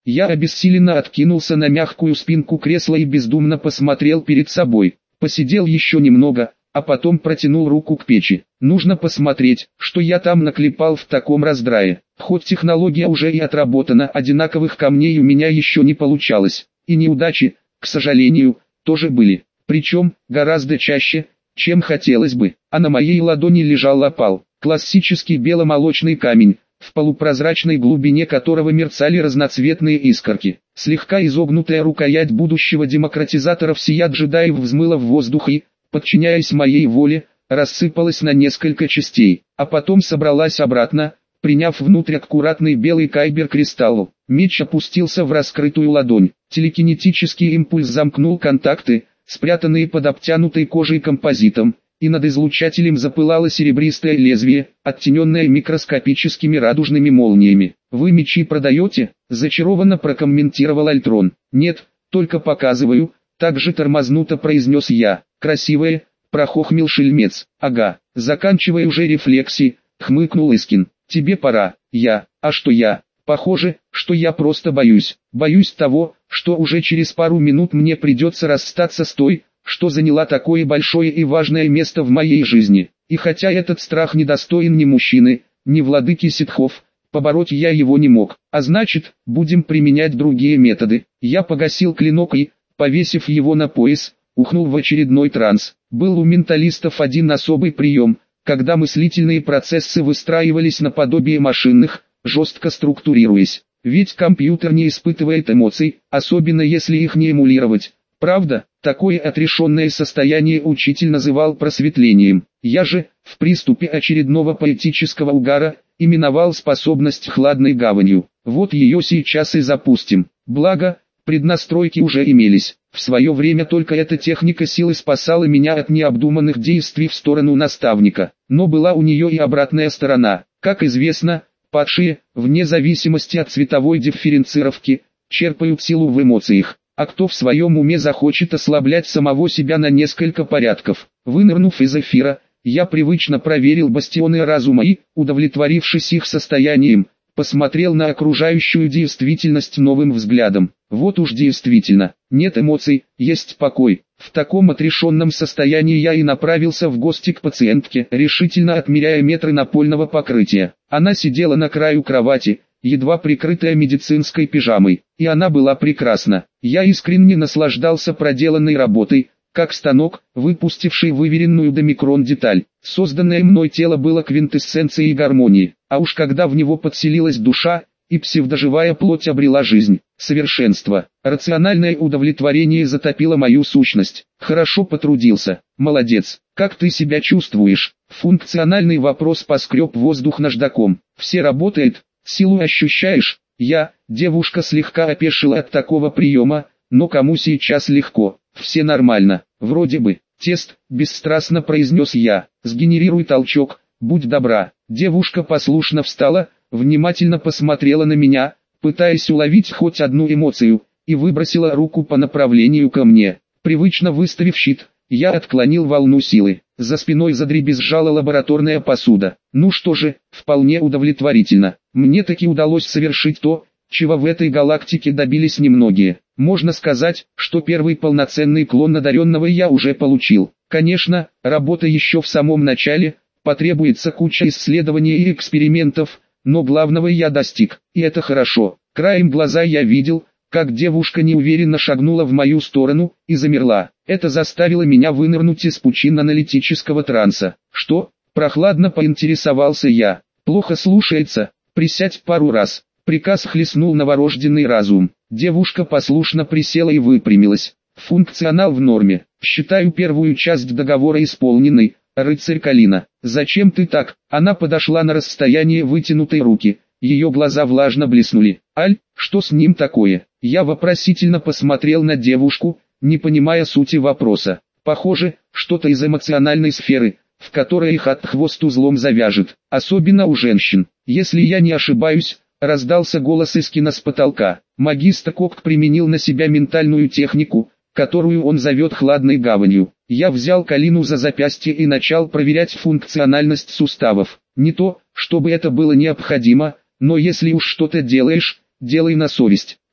Я обессиленно откинулся на мягкую спинку кресла и бездумно посмотрел перед собой. Посидел еще немного, а потом протянул руку к печи. Нужно посмотреть, что я там наклепал в таком раздрае. Хоть технология уже и отработана, одинаковых камней у меня еще не получалось. И неудачи, к сожалению, тоже были. Причем, гораздо чаще, чем хотелось бы. А на моей ладони лежал опал. Классический беломолочный камень, в полупрозрачной глубине которого мерцали разноцветные искорки. Слегка изогнутая рукоять будущего демократизатора всея джедаев взмыла в воздух и, подчиняясь моей воле, рассыпалась на несколько частей, а потом собралась обратно, приняв внутрь аккуратный белый кайбер-кристалл. Меч опустился в раскрытую ладонь. Телекинетический импульс замкнул контакты, спрятанные под обтянутой кожей композитом, и над излучателем запылало серебристое лезвие, оттененное микроскопическими радужными молниями. «Вы мечи продаете?» – зачарованно прокомментировал Альтрон. «Нет, только показываю», – также тормознуто произнес я. «Красивое», – прохохмил шельмец. «Ага, заканчивай уже рефлексии», – хмыкнул Искин. «Тебе пора». «Я? А что я?» «Похоже, что я просто боюсь. Боюсь того, что уже через пару минут мне придется расстаться с той, что заняла такое большое и важное место в моей жизни. И хотя этот страх недостоин ни мужчины, ни владыки ситхов, побороть я его не мог. А значит, будем применять другие методы». Я погасил клинок и, повесив его на пояс, ухнул в очередной транс. Был у менталистов один особый прием, когда мыслительные процессы выстраивались наподобие машинных, жестко структурируясь. Ведь компьютер не испытывает эмоций, особенно если их не эмулировать. Правда, такое отрешенное состояние учитель называл просветлением. Я же, в приступе очередного поэтического угара, именовал способность хладной гаванью. Вот ее сейчас и запустим. Благо, преднастройки уже имелись. В свое время только эта техника силы спасала меня от необдуманных действий в сторону наставника. Но была у нее и обратная сторона. Как известно, падшие, вне зависимости от цветовой дифференцировки, черпают силу в эмоциях. А кто в своем уме захочет ослаблять самого себя на несколько порядков? Вынырнув из эфира, я привычно проверил бастионы разума и, удовлетворившись их состоянием, посмотрел на окружающую действительность новым взглядом. Вот уж действительно, нет эмоций, есть покой. В таком отрешенном состоянии я и направился в гости к пациентке, решительно отмеряя метры напольного покрытия. Она сидела на краю кровати, едва прикрытая медицинской пижамой, и она была прекрасна. Я искренне наслаждался проделанной работой, как станок, выпустивший выверенную до микрон деталь. Созданное мной тело было квинтэссенцией гармонии, а уж когда в него подселилась душа, и псевдоживая плоть обрела жизнь, совершенство. Рациональное удовлетворение затопило мою сущность. Хорошо потрудился. Молодец. Как ты себя чувствуешь? Функциональный вопрос поскреб воздух наждаком. Все работает? Силу ощущаешь? Девушка слегка опешила от такого приема, но кому сейчас легко? Все нормально. Вроде бы. Тест, бесстрастно произнес я. Сгенерируй толчок, будь добра. Девушка послушно встала, внимательно посмотрела на меня, пытаясь уловить хоть одну эмоцию, и выбросила руку по направлению ко мне. Привычно выставив щит, я отклонил волну силы. За спиной задребезжала лабораторная посуда. Ну что же, вполне удовлетворительно. Мне таки удалось совершить то, чего в этой галактике добились немногие. Можно сказать, что первый полноценный клон одаренного я уже получил. Конечно, работа еще в самом начале, потребуется куча исследований и экспериментов, но главного я достиг, и это хорошо. Краем глаза я видел, как девушка неуверенно шагнула в мою сторону и замерла. Это заставило меня вынырнуть из пучин аналитического транса. «Что?» – прохладно поинтересовался я. «Плохо слушается, присядь пару раз». Приказ хлестнул новорожденный разум. Девушка послушно присела и выпрямилась. Функционал в норме. Считаю первую часть договора исполненной, рыцарь Калина. Зачем ты так? Она подошла на расстояние вытянутой руки. Ее глаза влажно блеснули. Аль, что с ним такое? Я вопросительно посмотрел на девушку, не понимая сути вопроса. Похоже, что-то из эмоциональной сферы, в которой их от хвост узлом завяжет. Особенно у женщин. Если я не ошибаюсь, раздался голос Искина с потолка. Магистр Кок применил на себя ментальную технику, которую он зовет хладной гаванью. Я взял Калину за запястье и начал проверять функциональность суставов. Не то, чтобы это было необходимо, но если уж что-то делаешь, делай на совесть.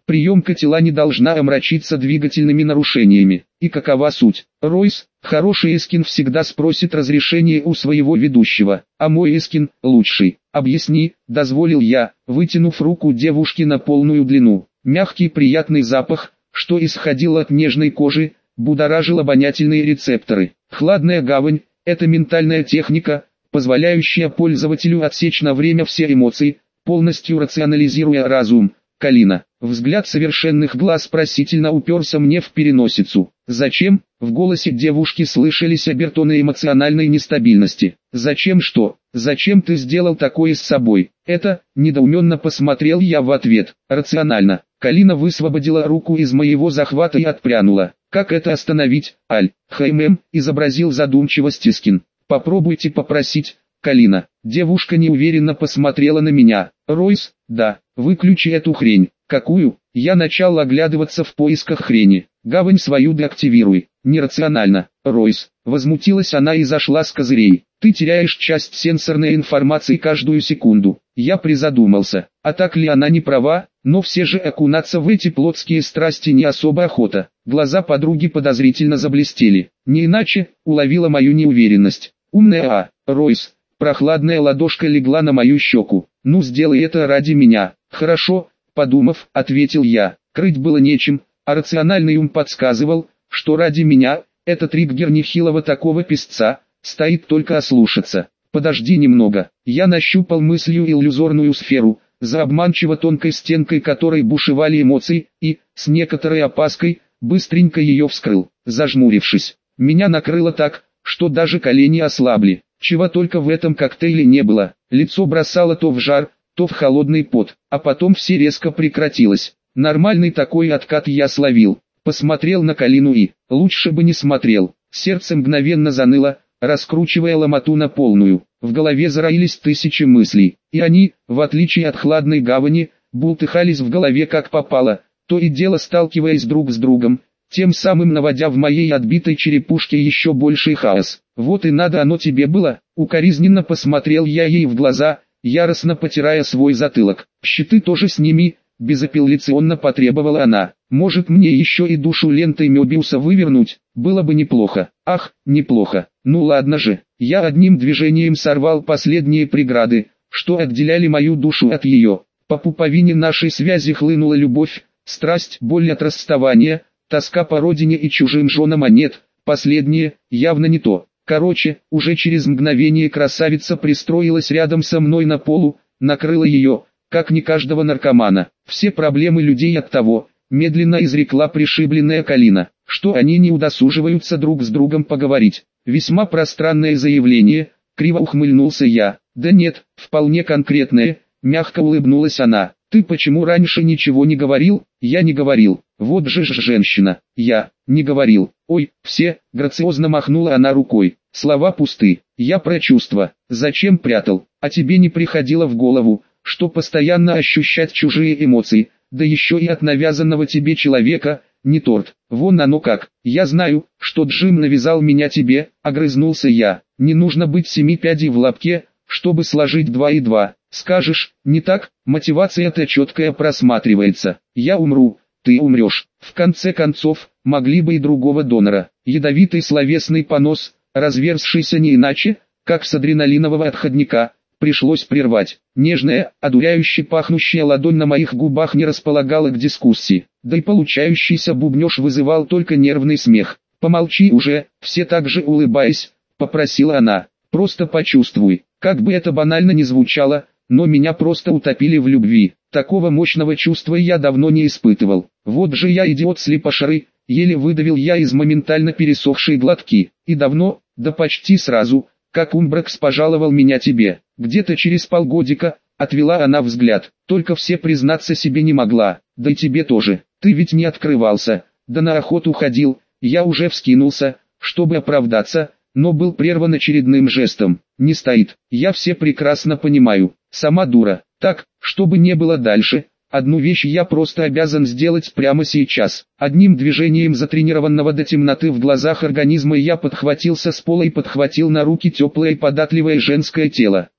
Приемка тела не должна омрачиться двигательными нарушениями. И какова суть? Ройс, хороший эскин всегда спросит разрешение у своего ведущего, а мой эскин – лучший. Объясни, дозволил я, вытянув руку девушки на полную длину. Мягкий приятный запах, что исходил от нежной кожи, будоражил обонятельные рецепторы. Хладная гавань – это ментальная техника, позволяющая пользователю отсечь на время все эмоции, полностью рационализируя разум. Калина. Взгляд совершенных глаз просительно уперся мне в переносицу. «Зачем?» В голосе девушки слышались обертоны эмоциональной нестабильности. «Зачем что? Зачем ты сделал такое с собой?» «Это...» Недоуменно посмотрел я в ответ. «Рационально». Калина высвободила руку из моего захвата и отпрянула. «Как это остановить, Аль?» изобразил задумчивость Искин. «Попробуйте попросить, Калина». Девушка неуверенно посмотрела на меня. «Ройс, да, выключи эту хрень». «Какую?» Я начал оглядываться в поисках хрени. «Гавань свою деактивируй». «Нерационально, Ройс». Возмутилась она и зашла с козырей. «Ты теряешь часть сенсорной информации каждую секунду». Я призадумался, а так ли она не права, но все же окунаться в эти плотские страсти не особо охота. Глаза подруги подозрительно заблестели. Не иначе, уловила мою неуверенность. «Умная, Ройс». Прохладная ладошка легла на мою щеку. «Ну сделай это ради меня». «Хорошо», подумав, ответил я. Крыть было нечем, а рациональный ум подсказывал, что ради меня, этот триггер нехилого такого песца, стоит только ослушаться. «Подожди немного». Я нащупал мыслью иллюзорную сферу, за обманчиво тонкой стенкой которой бушевали эмоции, и, с некоторой опаской, быстренько ее вскрыл, зажмурившись. Меня накрыло так, что даже колени ослабли. Чего только в этом коктейле не было. Лицо бросало то в жар, то в холодный пот, а потом все резко прекратилось. Нормальный такой откат я словил. Посмотрел на Калину и, лучше бы не смотрел. Сердце мгновенно заныло, раскручивая ломоту на полную. В голове зароились тысячи мыслей, и они, в отличие от хладной гавани, бултыхались в голове как попало, то и дело сталкиваясь друг с другом, тем самым наводя в моей отбитой черепушке еще больший хаос. «Вот и надо оно тебе было», укоризненно посмотрел я ей в глаза, яростно потирая свой затылок. «Щиты тоже сними», безапелляционно потребовала она. «Может мне еще и душу лентой Мёбиуса вывернуть, было бы неплохо». «Ах, неплохо, ну ладно же». Я одним движением сорвал последние преграды, что отделяли мою душу от ее. По пуповине нашей связи хлынула любовь, страсть, боль от расставания, тоска по родине и чужим женам, а нет, последнее, явно не то. Короче, уже через мгновение красавица пристроилась рядом со мной на полу, накрыла ее, как не каждого наркомана. Все проблемы людей от того, медленно изрекла пришибленная Калина, что они не удосуживаются друг с другом поговорить. Весьма пространное заявление, криво ухмыльнулся я. Да нет, вполне конкретное, мягко улыбнулась она. Ты почему раньше ничего не говорил? Я не говорил. Вот же женщина. Я не говорил. Ой, все, грациозно махнула она рукой. Слова пусты. Я про чувства. Зачем прятал? А тебе не приходило в голову, что постоянно ощущать чужие эмоции, да еще и от навязанного тебе человека, не торт. Вон оно как. Я знаю, что Джим навязал меня тебе, огрызнулся я. Не нужно быть семи пядей в лапке, чтобы сложить 2 и 2. Скажешь, не так, мотивация-то четкая просматривается. Я умру, ты умрешь. В конце концов, могли бы и другого донора. Ядовитый словесный понос, разверзшийся не иначе, как с адреналинового отходника, пришлось прервать. Нежная, одуряюще пахнущая ладонь на моих губах не располагала к дискуссии, да и получающийся бубнёж вызывал только нервный смех. «Помолчи уже», все так же улыбаясь, попросила она. «Просто почувствуй». Как бы это банально ни звучало, но меня просто утопили в любви. Такого мощного чувства я давно не испытывал. Вот же я идиот слепошары, еле выдавил я из моментально пересохшей глотки. И давно, да почти сразу, как Умбракс пожаловал меня тебе. Где-то через полгодика, отвела она взгляд. Только все признаться себе не могла, да и тебе тоже. Ты ведь не открывался, да на охоту ходил. Я уже вскинулся, чтобы оправдаться, но был прерван очередным жестом. Не стоит. Я все прекрасно понимаю. Сама дура. Так, чтобы не было дальше, одну вещь я просто обязан сделать прямо сейчас. Одним движением затренированного до темноты в глазах организма я подхватился с пола и подхватил на руки теплое и податливое женское тело.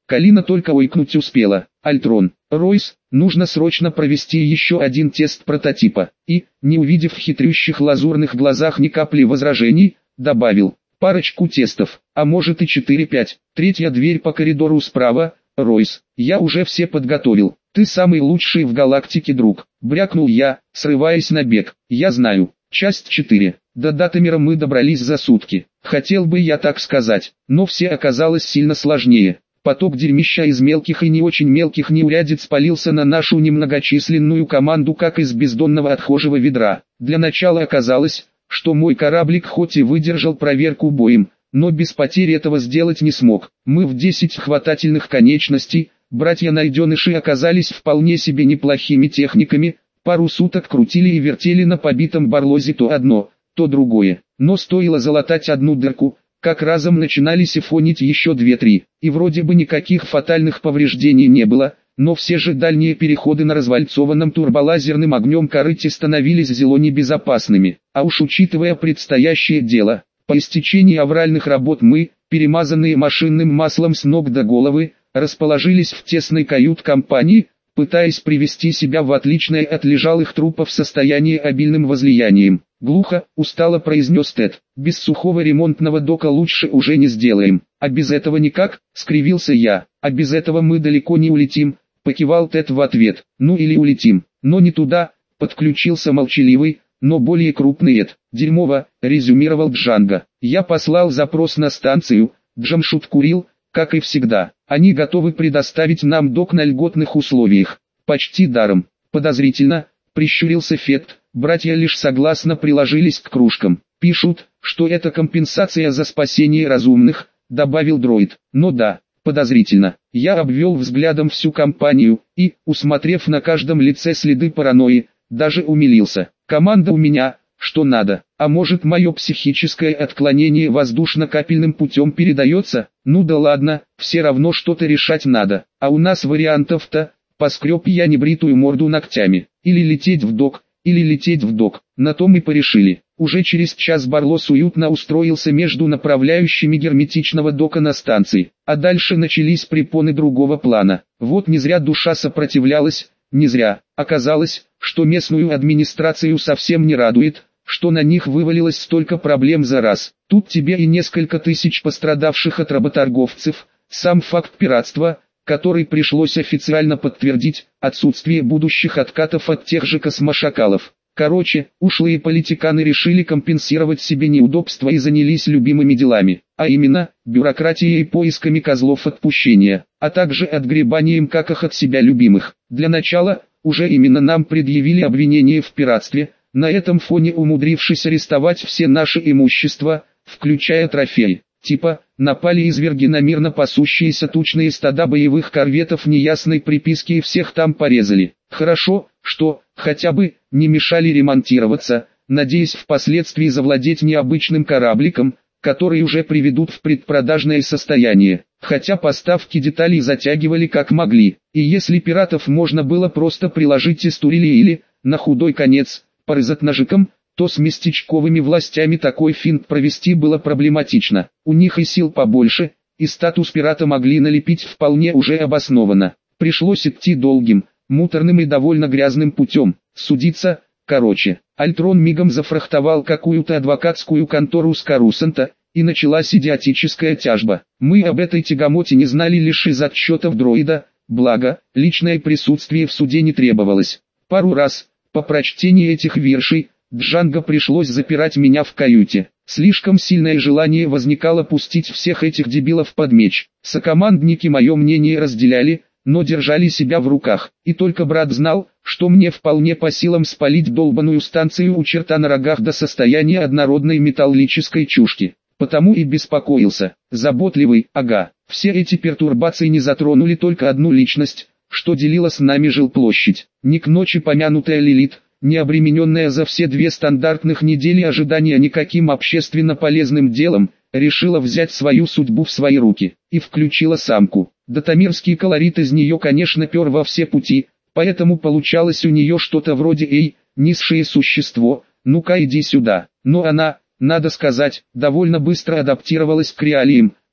Калина только ойкнуть успела. Альтрон, Ройс, нужно срочно провести еще один тест прототипа. И, не увидев в хитрющих лазурных глазах ни капли возражений, добавил: парочку тестов, а может и 4-5. Третья дверь по коридору справа. Ройс, я уже все подготовил. Ты самый лучший в галактике, друг. Брякнул я, срываясь на бег. Я знаю. Часть 4. До Датамера мы добрались за сутки. Хотел бы я так сказать, но все оказалось сильно сложнее. Поток дерьмища из мелких и не очень мелких неурядиц палился на нашу немногочисленную команду как из бездонного отхожего ведра. Для начала оказалось, что мой кораблик хоть и выдержал проверку боем, но без потерь этого сделать не смог. Мы в 10 хватательных конечностей, братья-найденыши оказались вполне себе неплохими техниками, пару суток крутили и вертели на побитом барлозе то одно, то другое. Но стоило залатать одну дырку, как разом начинали сифонить еще 2-3, и вроде бы никаких фатальных повреждений не было, но все же дальние переходы на развальцованном турболазерным огнем корыте становились зело небезопасными. А уж учитывая предстоящее дело, по истечении авральных работ мы, перемазанные машинным маслом с ног до головы, расположились в тесной кают-компании, пытаясь привести себя в отличное от лежалых трупов состояние обильным возлиянием. Глухо, устало произнес Тед: без сухого ремонтного дока лучше уже не сделаем. А без этого никак, скривился я. А без этого мы далеко не улетим, покивал Тед в ответ. Ну или улетим, но не туда, подключился молчаливый, но более крупный Эд. Дерьмово, резюмировал Джанго. Я послал запрос на станцию, Джамшут курил, как и всегда. Они готовы предоставить нам док на льготных условиях. Почти даром. Подозрительно, прищурился Фет. Братья лишь согласно приложились к кружкам. Пишут, что это компенсация за спасение разумных, добавил дроид. Но да, подозрительно. Я обвел взглядом всю компанию, и, усмотрев на каждом лице следы паранойи, даже умилился. Команда у меня, что надо. А может, мое психическое отклонение воздушно-капельным путем передается? Ну да ладно, все равно что-то решать надо. А у нас вариантов-то, поскреб я небритую морду ногтями. Или лететь в док, или лететь в док. На том и порешили. Уже через час Барлос уютно устроился между направляющими герметичного дока на станции. А дальше начались препоны другого плана. Вот не зря душа сопротивлялась, не зря. Оказалось, что местную администрацию совсем не радует, что на них вывалилось столько проблем за раз. Тут тебе и несколько тысяч пострадавших от работорговцев, сам факт пиратства, который пришлось официально подтвердить, отсутствие будущих откатов от тех же космошакалов. Короче, ушлые политиканы решили компенсировать себе неудобства и занялись любимыми делами, а именно, бюрократией и поисками козлов отпущения, а также отгребанием каках от себя любимых. Для начала, уже именно нам предъявили обвинение в пиратстве, на этом фоне умудрившись арестовать все наше имущество, включая трофеи. Типа, напали изверги на мирно пасущиеся тучные стада боевых корветов неясной приписки и всех там порезали. Хорошо, что, хотя бы, не мешали ремонтироваться, надеясь впоследствии завладеть необычным корабликом, который уже приведут в предпродажное состояние. Хотя поставки деталей затягивали как могли, и если пиратов можно было просто приложить из турели или, на худой конец, порызать ножиком, то с местечковыми властями такой финт провести было проблематично. У них и сил побольше, и статус пирата могли налепить вполне уже обоснованно. Пришлось идти долгим, муторным и довольно грязным путем. Судиться, короче. Альтрон мигом зафрахтовал какую-то адвокатскую контору с Карусанта, и началась идиотическая тяжба. Мы об этой тягомоте не знали лишь из отчетов дроида, благо, личное присутствие в суде не требовалось. Пару раз, по прочтении этих вершей, Джанго пришлось запирать меня в каюте. Слишком сильное желание возникало пустить всех этих дебилов под меч. Сокомандники мое мнение разделяли, но держали себя в руках. И только брат знал, что мне вполне по силам спалить долбаную станцию у черта на рогах до состояния однородной металлической чушки. Потому и беспокоился. Заботливый, ага. Все эти пертурбации не затронули только одну личность, что делила с нами жилплощадь. Не к ночи помянутая Лилит, не обремененная за все 2 стандартных недели ожидания никаким общественно полезным делом, решила взять свою судьбу в свои руки, и включила самку. Датамирский колорит из нее, конечно, пер во все пути, поэтому получалось у нее что-то вроде «Эй, низшее существо, ну-ка иди сюда». Но она, надо сказать, довольно быстро адаптировалась к реалиям,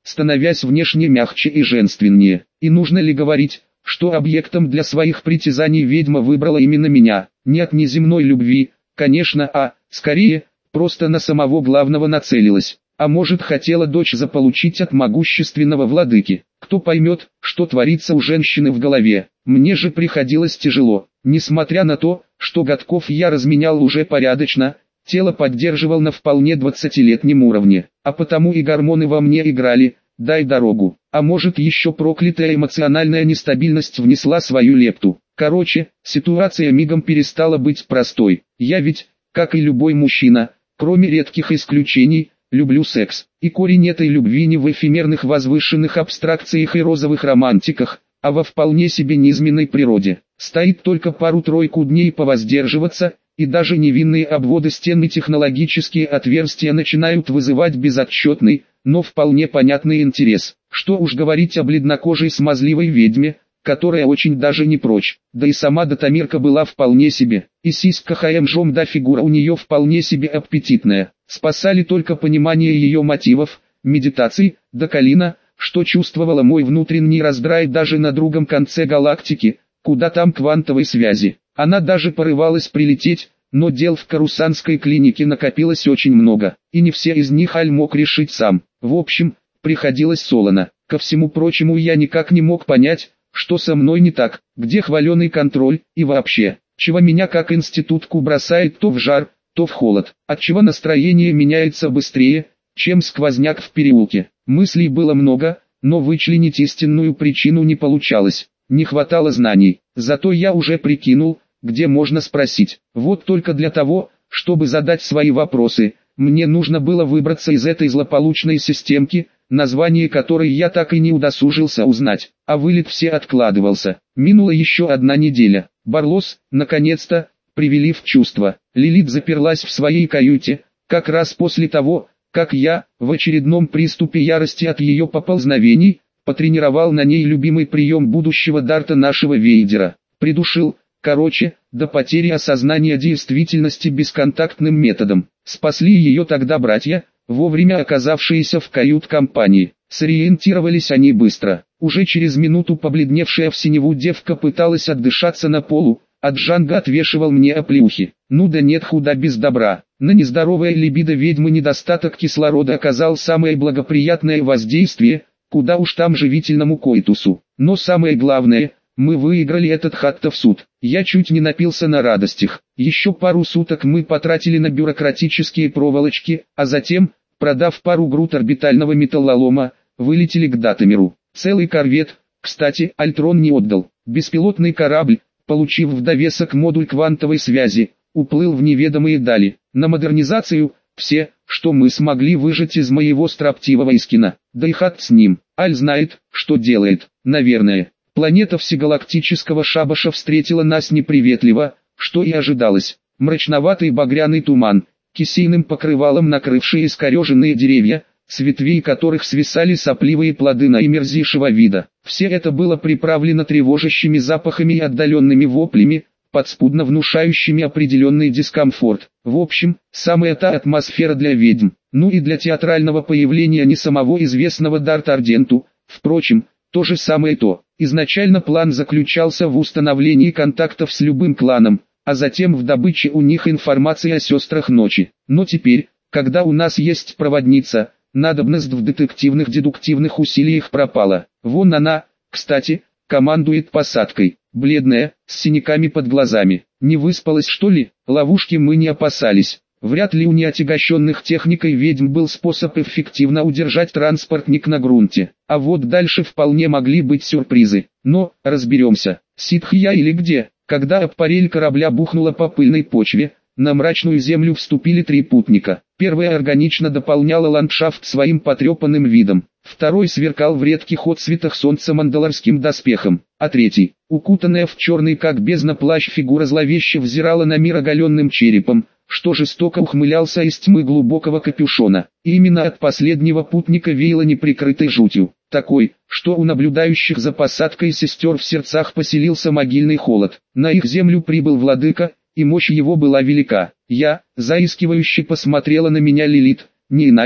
становясь внешне мягче и женственнее. И нужно ли говорить, что объектом для своих притязаний ведьма выбрала именно меня? Не от неземной любви, конечно, а, скорее, просто на самого главного нацелилась. А может, хотела дочь заполучить от могущественного владыки. Кто поймет, что творится у женщины в голове. Мне же приходилось тяжело. Несмотря на то, что годков я разменял уже порядочно, тело поддерживал на вполне 20-летнем уровне. А потому и гормоны во мне играли, дай дорогу. А может, еще проклятая эмоциональная нестабильность внесла свою лепту. Короче, ситуация мигом перестала быть простой. Я ведь, как и любой мужчина, кроме редких исключений, люблю секс. И корень этой любви не в эфемерных возвышенных абстракциях и розовых романтиках, а во вполне себе низменной природе. Стоит только пару-тройку дней повоздерживаться, и даже невинные обводы стен и технологические отверстия начинают вызывать безотчетный, но вполне понятный интерес. Что уж говорить о бледнокожей смазливой ведьме, которая очень даже не прочь. Да и сама Датамирка была вполне себе, и сиська ХМЖом да фигура у нее вполне себе аппетитная. Спасали только понимание ее мотивов, медитаций, да калина, что чувствовала мой внутренний раздрай даже на другом конце галактики, куда там квантовой связи. Она даже порывалась прилететь, но дел в карусанской клинике накопилось очень много, и не все из них Аль мог решить сам. В общем, приходилось солоно. Ко всему прочему, я никак не мог понять, что со мной не так, где хваленый контроль, и вообще, чего меня как институтку бросает то в жар, то в холод, отчего настроение меняется быстрее, чем сквозняк в переулке. Мыслей было много, но вычленить истинную причину не получалось, не хватало знаний. Зато я уже прикинул, где можно спросить. Вот только для того, чтобы задать свои вопросы, мне нужно было выбраться из этой злополучной системки, название которой я так и не удосужился узнать, а вылет все откладывался. Минула еще одна неделя. Барлос, наконец-то, привели в чувство. Лилит заперлась в своей каюте, как раз после того, как я, в очередном приступе ярости от ее поползновений, потренировал на ней любимый прием будущего дарта нашего Вейдера. Придушил, короче, до потери осознания действительности бесконтактным методом. Спасли ее тогда братья, вовремя оказавшиеся в кают-компании. Сориентировались они быстро. Уже через минуту побледневшая в синеву девка пыталась отдышаться на полу, а Джанго отвешивал мне оплеухи. Ну да нет худа без добра. На нездоровое либидо ведьмы недостаток кислорода оказал самое благоприятное воздействие, куда уж там живительному коитусу. Но самое главное, мы выиграли этот хаттов суд. Я чуть не напился на радостях. Еще пару суток мы потратили на бюрократические проволочки, а затем, продав пару груд орбитального металлолома, вылетели к Датамиру. Целый корвет, кстати, Альтрон не отдал. Беспилотный корабль, получив в довесок модуль квантовой связи, уплыл в неведомые дали. На модернизацию, все, что мы смогли выжать из моего строптивого Искина. Да и хат с ним. Аль знает, что делает, наверное. Планета всегалактического шабаша встретила нас неприветливо, что и ожидалось. Мрачноватый багряный туман, кисейным покрывалом накрывший искореженные деревья, с ветвей которых свисали сопливые плоды наимерзейшего вида. Все это было приправлено тревожащими запахами и отдаленными воплями, подспудно внушающими определенный дискомфорт. В общем, самая та атмосфера для ведьм. Ну и для театрального появления не самого известного Дарта Арденту, впрочем, то же самое то. Изначально план заключался в установлении контактов с любым кланом, а затем в добыче у них информации о сестрах ночи. Но теперь, когда у нас есть проводница, надобность в детективных дедуктивных усилиях пропала. Вон она, кстати, командует посадкой, бледная, с синяками под глазами. Не выспалась что ли? Ловушки мы не опасались. Вряд ли у неотягощенных техникой ведьм был способ эффективно удержать транспортник на грунте. А вот дальше вполне могли быть сюрпризы. Но, разберемся, ситх я или где. Когда аппарель корабля бухнула по пыльной почве, на мрачную землю вступили три путника. Первый органично дополняла ландшафт своим потрепанным видом. Второй сверкал в редких отсветах солнца мандалорским доспехом. А третий, укутанная в черный как бездна плащ фигура зловеще взирала на мир оголенным черепом, что жестоко ухмылялся из тьмы глубокого капюшона. И именно от последнего путника веяло неприкрытой жутью, такой, что у наблюдающих за посадкой сестер в сердцах поселился могильный холод. На их землю прибыл владыка, и мощь его была велика. Я, заискивающе посмотрела на меня Лилит, не иначе,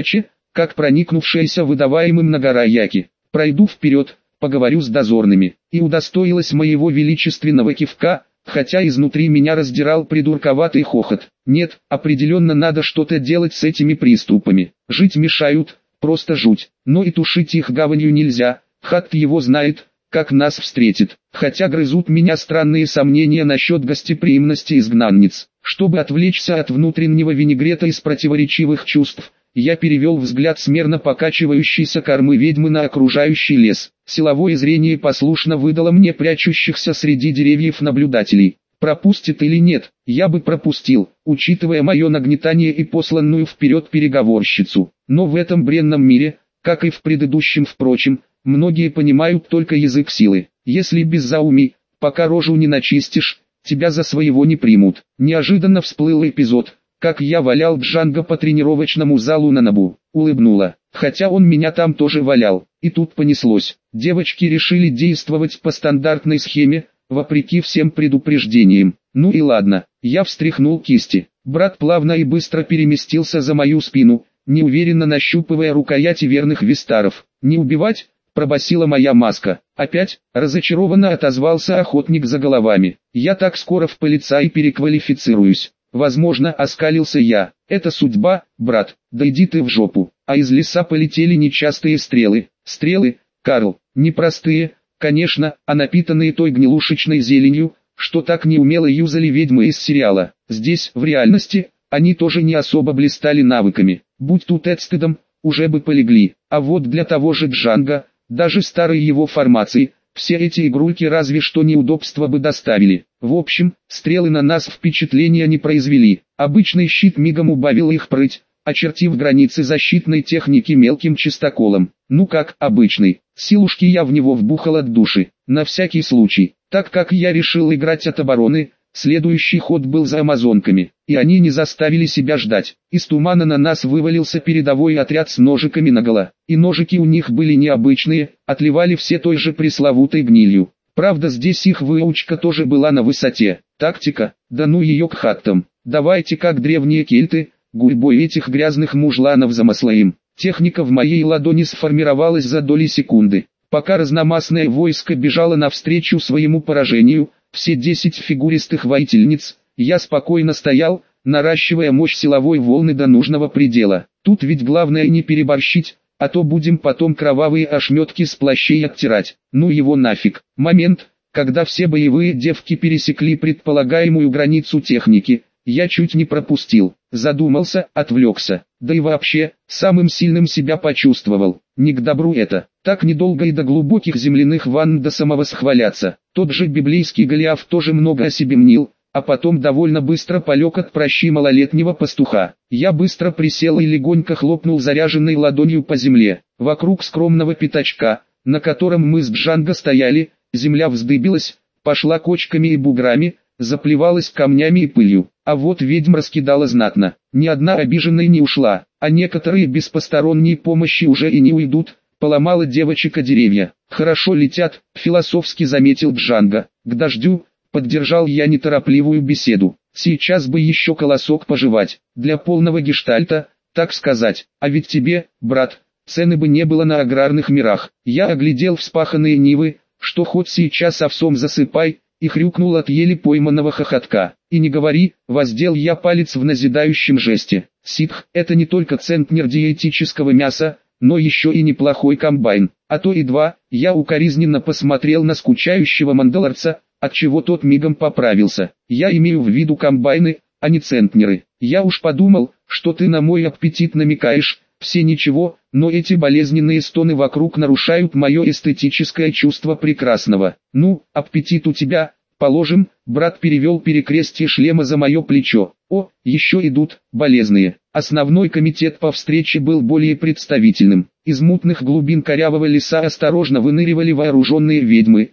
как проникнувшаяся выдаваемым многораяки. Пройду вперед, поговорю с дозорными. И удостоилась моего величественного кивка, хотя изнутри меня раздирал придурковатый хохот. Нет, определенно надо что-то делать с этими приступами. Жить мешают, просто жуть. Но и тушить их гаванью нельзя, Хатт его знает, как нас встретит. Хотя грызут меня странные сомнения насчет гостеприимности изгнанниц. Чтобы отвлечься от внутреннего винегрета из противоречивых чувств, я перевел взгляд с мерно покачивающейся кормы ведьмы на окружающий лес. Силовое зрение послушно выдало мне прячущихся среди деревьев наблюдателей. Пропустит или нет, я бы пропустил, учитывая мое нагнетание и посланную вперед переговорщицу. Но в этом бренном мире, как и в предыдущем впрочем, многие понимают только язык силы. Если без зауми, пока рожу не начистишь, тебя за своего не примут. Неожиданно всплыл эпизод, как я валял Джанго по тренировочному залу на Набу. Улыбнула, хотя он меня там тоже валял. И тут понеслось. Девочки решили действовать по стандартной схеме, вопреки всем предупреждениям. Ну и ладно, я встряхнул кисти. Брат плавно и быстро переместился за мою спину, неуверенно нащупывая рукояти верных вистаров. «Не убивать?» — пробасила моя маска. «Опять?» — разочарованно отозвался охотник за головами. «Я так скоро в полицаи переквалифицируюсь». Возможно, оскалился я. «Это судьба, брат, да иди ты в жопу». А из леса полетели нечастые стрелы. Стрелы, Карл, непростые, конечно, а напитанные той гнилушечной зеленью, что так неумело юзали ведьмы из сериала. Здесь, в реальности, они тоже не особо блистали навыками. Будь тут Эдстедом, уже бы полегли. А вот для того же Джанго, даже старой его формации, все эти игрульки разве что неудобства бы доставили. В общем, стрелы на нас впечатления не произвели. Обычный щит мигом убавил их прыть, очертив границы защитной техники мелким чистоколом. Ну как обычный, силушки я в него вбухал от души, на всякий случай. Так как я решил играть от обороны, следующий ход был за амазонками, и они не заставили себя ждать. Из тумана на нас вывалился передовой отряд с ножиками наголо, и ножики у них были необычные, отливали все той же пресловутой гнилью. Правда, здесь их выучка тоже была на высоте. Тактика, да ну ее к хаттам. Давайте как древние кельты, гурьбой этих грязных мужланов замыслаем. Техника в моей ладони сформировалась за доли секунды. Пока разномастное войско бежало навстречу своему поражению, все 10 фигуристых воительниц, я спокойно стоял, наращивая мощь силовой волны до нужного предела. Тут ведь главное не переборщить, а то будем потом кровавые ошметки с плащей оттирать. Ну его нафиг. Момент, когда все боевые девки пересекли предполагаемую границу техники, я чуть не пропустил. Задумался, отвлекся. Да и вообще, самым сильным себя почувствовал. Не к добру это. Так недолго и до глубоких земляных ванн до самовосхваляться. Тот же библейский Голиаф тоже много о себе мнил, а потом довольно быстро полег от пращи малолетнего пастуха. Я быстро присел и легонько хлопнул заряженной ладонью по земле. Вокруг скромного пятачка, на котором мы с Джанго стояли, земля вздыбилась, пошла кочками и буграми, заплевалась камнями и пылью. А вот ведьм раскидала знатно. Ни одна обиженная не ушла, а некоторые без посторонней помощи уже и не уйдут. Поломала девочек о деревья. «Хорошо летят», — философски заметил Джанго. «К дождю», — поддержал я неторопливую беседу. «Сейчас бы еще колосок пожевать, для полного гештальта, так сказать. А ведь тебе, брат, цены бы не было на аграрных мирах». Я оглядел вспаханные нивы, что хоть сейчас овсом засыпай, и хрюкнул от еле пойманного хохотка. «И не говори», — воздел я палец в назидающем жесте. «Ситх — это не только центнер диетического мяса, но еще и неплохой комбайн, а то и два». Я укоризненно посмотрел на скучающего мандалорца, отчего тот мигом поправился. «Я имею в виду комбайны, а не центнеры. Я уж подумал, что ты на мой аппетит намекаешь». Все ничего, но эти болезненные стоны вокруг нарушают мое эстетическое чувство прекрасного. «Ну, аппетит у тебя, положим», — брат перевел перекрестие шлема за мое плечо. «О, еще идут, болезные». Основной комитет по встрече был более представительным. Из мутных глубин корявого леса осторожно выныривали вооруженные ведьмы,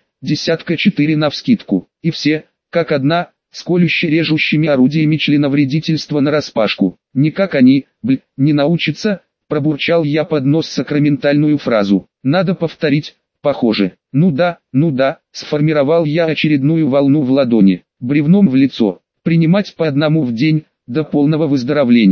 4 навскидку, и все, как одна, с колюще-режущими орудиями членовредительства нараспашку. «Никак они, не научатся», — пробурчал я под нос сакраментальную фразу. «Надо повторить, похоже». Ну да», — сформировал я очередную волну в ладони. Бревном в лицо. Принимать по одному в день, до полного выздоровления.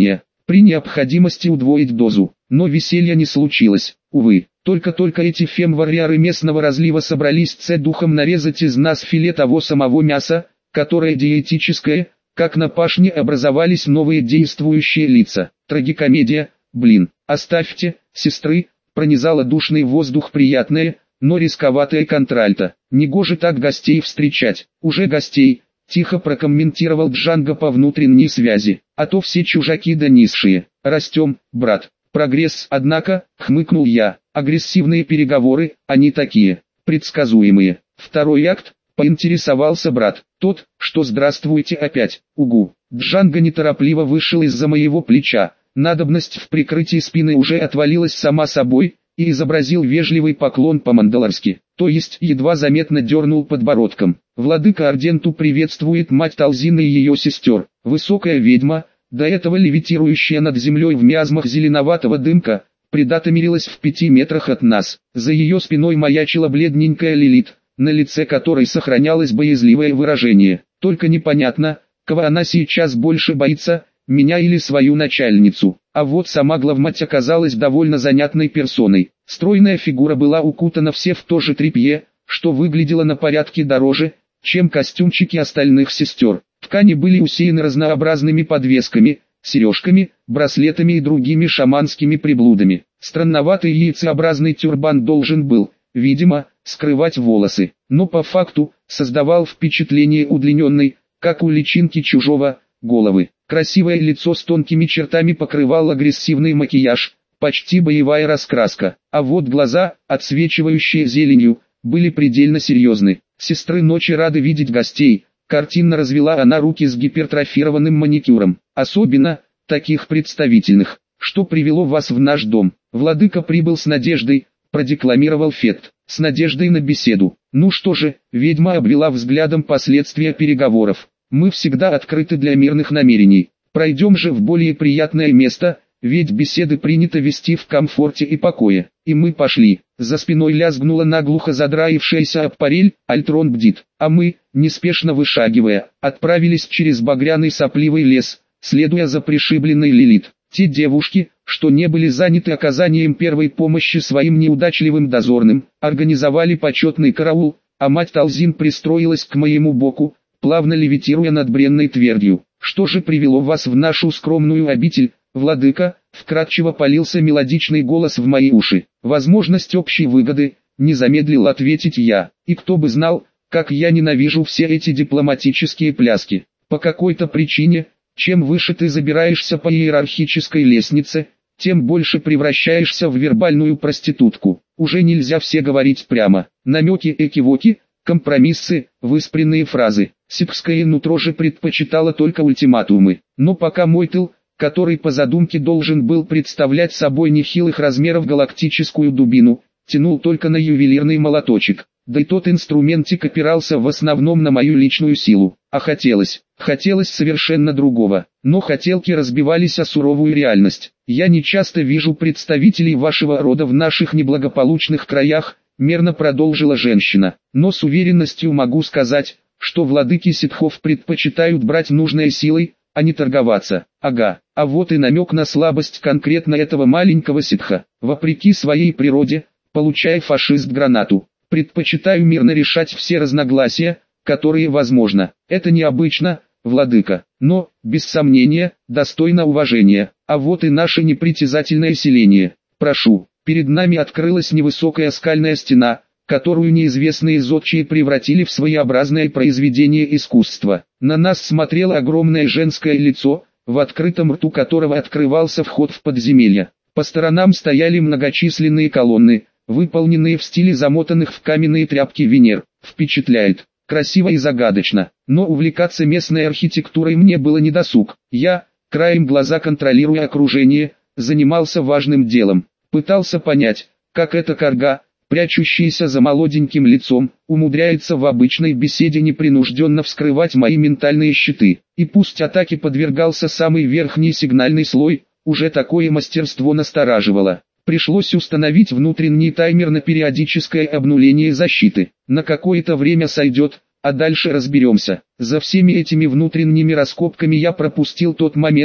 при необходимости удвоить дозу. Но веселья не случилось, увы. Только эти фемварьяры местного разлива собрались духом нарезать из нас филе того самого мяса, которое диетическое, как на пашне образовались новые действующие лица. Трагикомедия, блин, оставьте, сестры, пронизала душный воздух приятное, но рисковатое контральто. Негоже так гостей встречать. Уже гостей, тихо прокомментировал Джанго по внутренней связи. А то все чужаки да низшие. Растем, брат. Прогресс, однако, хмыкнул я. Агрессивные переговоры, они такие, предсказуемые. Второй акт, поинтересовался брат. Тот, что здравствуйте опять. Угу. Джанго неторопливо вышел из-за моего плеча. Надобность в прикрытии спины уже отвалилась сама собой, и изобразил вежливый поклон по-мандаларски, то есть едва заметно дернул подбородком. Владыка Арденту приветствует мать Талзины и ее сестер. Высокая ведьма, до этого левитирующая над землей в миазмах зеленоватого дымка, предатомерилась в 5 метрах от нас. За ее спиной маячила бледненькая Лилит, на лице которой сохранялось боязливое выражение. Только непонятно, кого она сейчас больше боится, меня или свою начальницу. А вот сама главмать оказалась довольно занятной персоной. Стройная фигура была укутана все в то же тряпье, что выглядело на порядке дороже, чем костюмчики остальных сестер. Ткани были усеяны разнообразными подвесками, сережками, браслетами и другими шаманскими приблудами. Странноватый яйцеобразный тюрбан должен был, видимо, скрывать волосы, но по факту создавал впечатление удлиненной, как у личинки чужого, головы. Красивое лицо с тонкими чертами покрывал агрессивный макияж, почти боевая раскраска, а вот глаза, отсвечивающие зеленью, были предельно серьезны. «Сестры ночи рады видеть гостей», картинно развела она руки с гипертрофированным маникюром. «Особенно, таких представительных. Что привело вас в наш дом?» «Владыка прибыл с надеждой», продекламировал Фет, «с надеждой на беседу». «Ну что же», ведьма обвела взглядом последствия переговоров. «Мы всегда открыты для мирных намерений. Пройдем же в более приятное место, ведь беседы принято вести в комфорте и покое». И мы пошли. За спиной лязгнула наглухо задраившаяся аппарель, Альтрон бдит. А мы, неспешно вышагивая, отправились через багряный сопливый лес, следуя за пришибленной Лилит. Те девушки, что не были заняты оказанием первой помощи своим неудачливым дозорным, организовали почетный караул, а мать Талзин пристроилась к моему боку, плавно левитируя над бренной твердью. «Что же привело вас в нашу скромную обитель, владыка?» Вкратчиво полился мелодичный голос в мои уши. «Возможность общей выгоды», не замедлил ответить я. «И кто бы знал, как я ненавижу все эти дипломатические пляски. По какой-то причине, чем выше ты забираешься по иерархической лестнице, тем больше превращаешься в вербальную проститутку. Уже нельзя все говорить прямо. Намеки, экивоки, компромиссы, выспренные фразы. Сикское нутро же предпочитало только ультиматумы. Но пока мой тыл, который по задумке должен был представлять собой нехилых размеров галактическую дубину, тянул только на ювелирный молоточек. Да и тот инструментик опирался в основном на мою личную силу. А хотелось совершенно другого. Но хотелки разбивались о суровую реальность. «Я не часто вижу представителей вашего рода в наших неблагополучных краях», мерно продолжила женщина. «Но с уверенностью могу сказать, что владыки ситхов предпочитают брать нужной силой, а не торговаться. Ага, а вот и намек на слабость конкретно этого маленького ситха. Вопреки своей природе, получая фашист гранату, предпочитаю мирно решать все разногласия, которые возможно. Это необычно, владыка, но, без сомнения, достойно уважения. А вот и наше непритязательное селение. Прошу». Перед нами открылась невысокая скальная стена, которую неизвестные зодчие превратили в своеобразное произведение искусства. На нас смотрело огромное женское лицо, в открытом рту которого открывался вход в подземелье. По сторонам стояли многочисленные колонны, выполненные в стиле замотанных в каменные тряпки Венер. Впечатляет, красиво и загадочно, но увлекаться местной архитектурой мне было недосуг. Я, краем глаза контролируя окружение, занимался важным делом. Пытался понять, как эта карга, прячущаяся за молоденьким лицом, умудряется в обычной беседе непринужденно вскрывать мои ментальные щиты. И пусть атаке подвергался самый верхний сигнальный слой, уже такое мастерство настораживало. Пришлось установить внутренний таймер на периодическое обнуление защиты. На какое-то время сойдет, а дальше разберемся. За всеми этими внутренними раскопками я пропустил тот момент,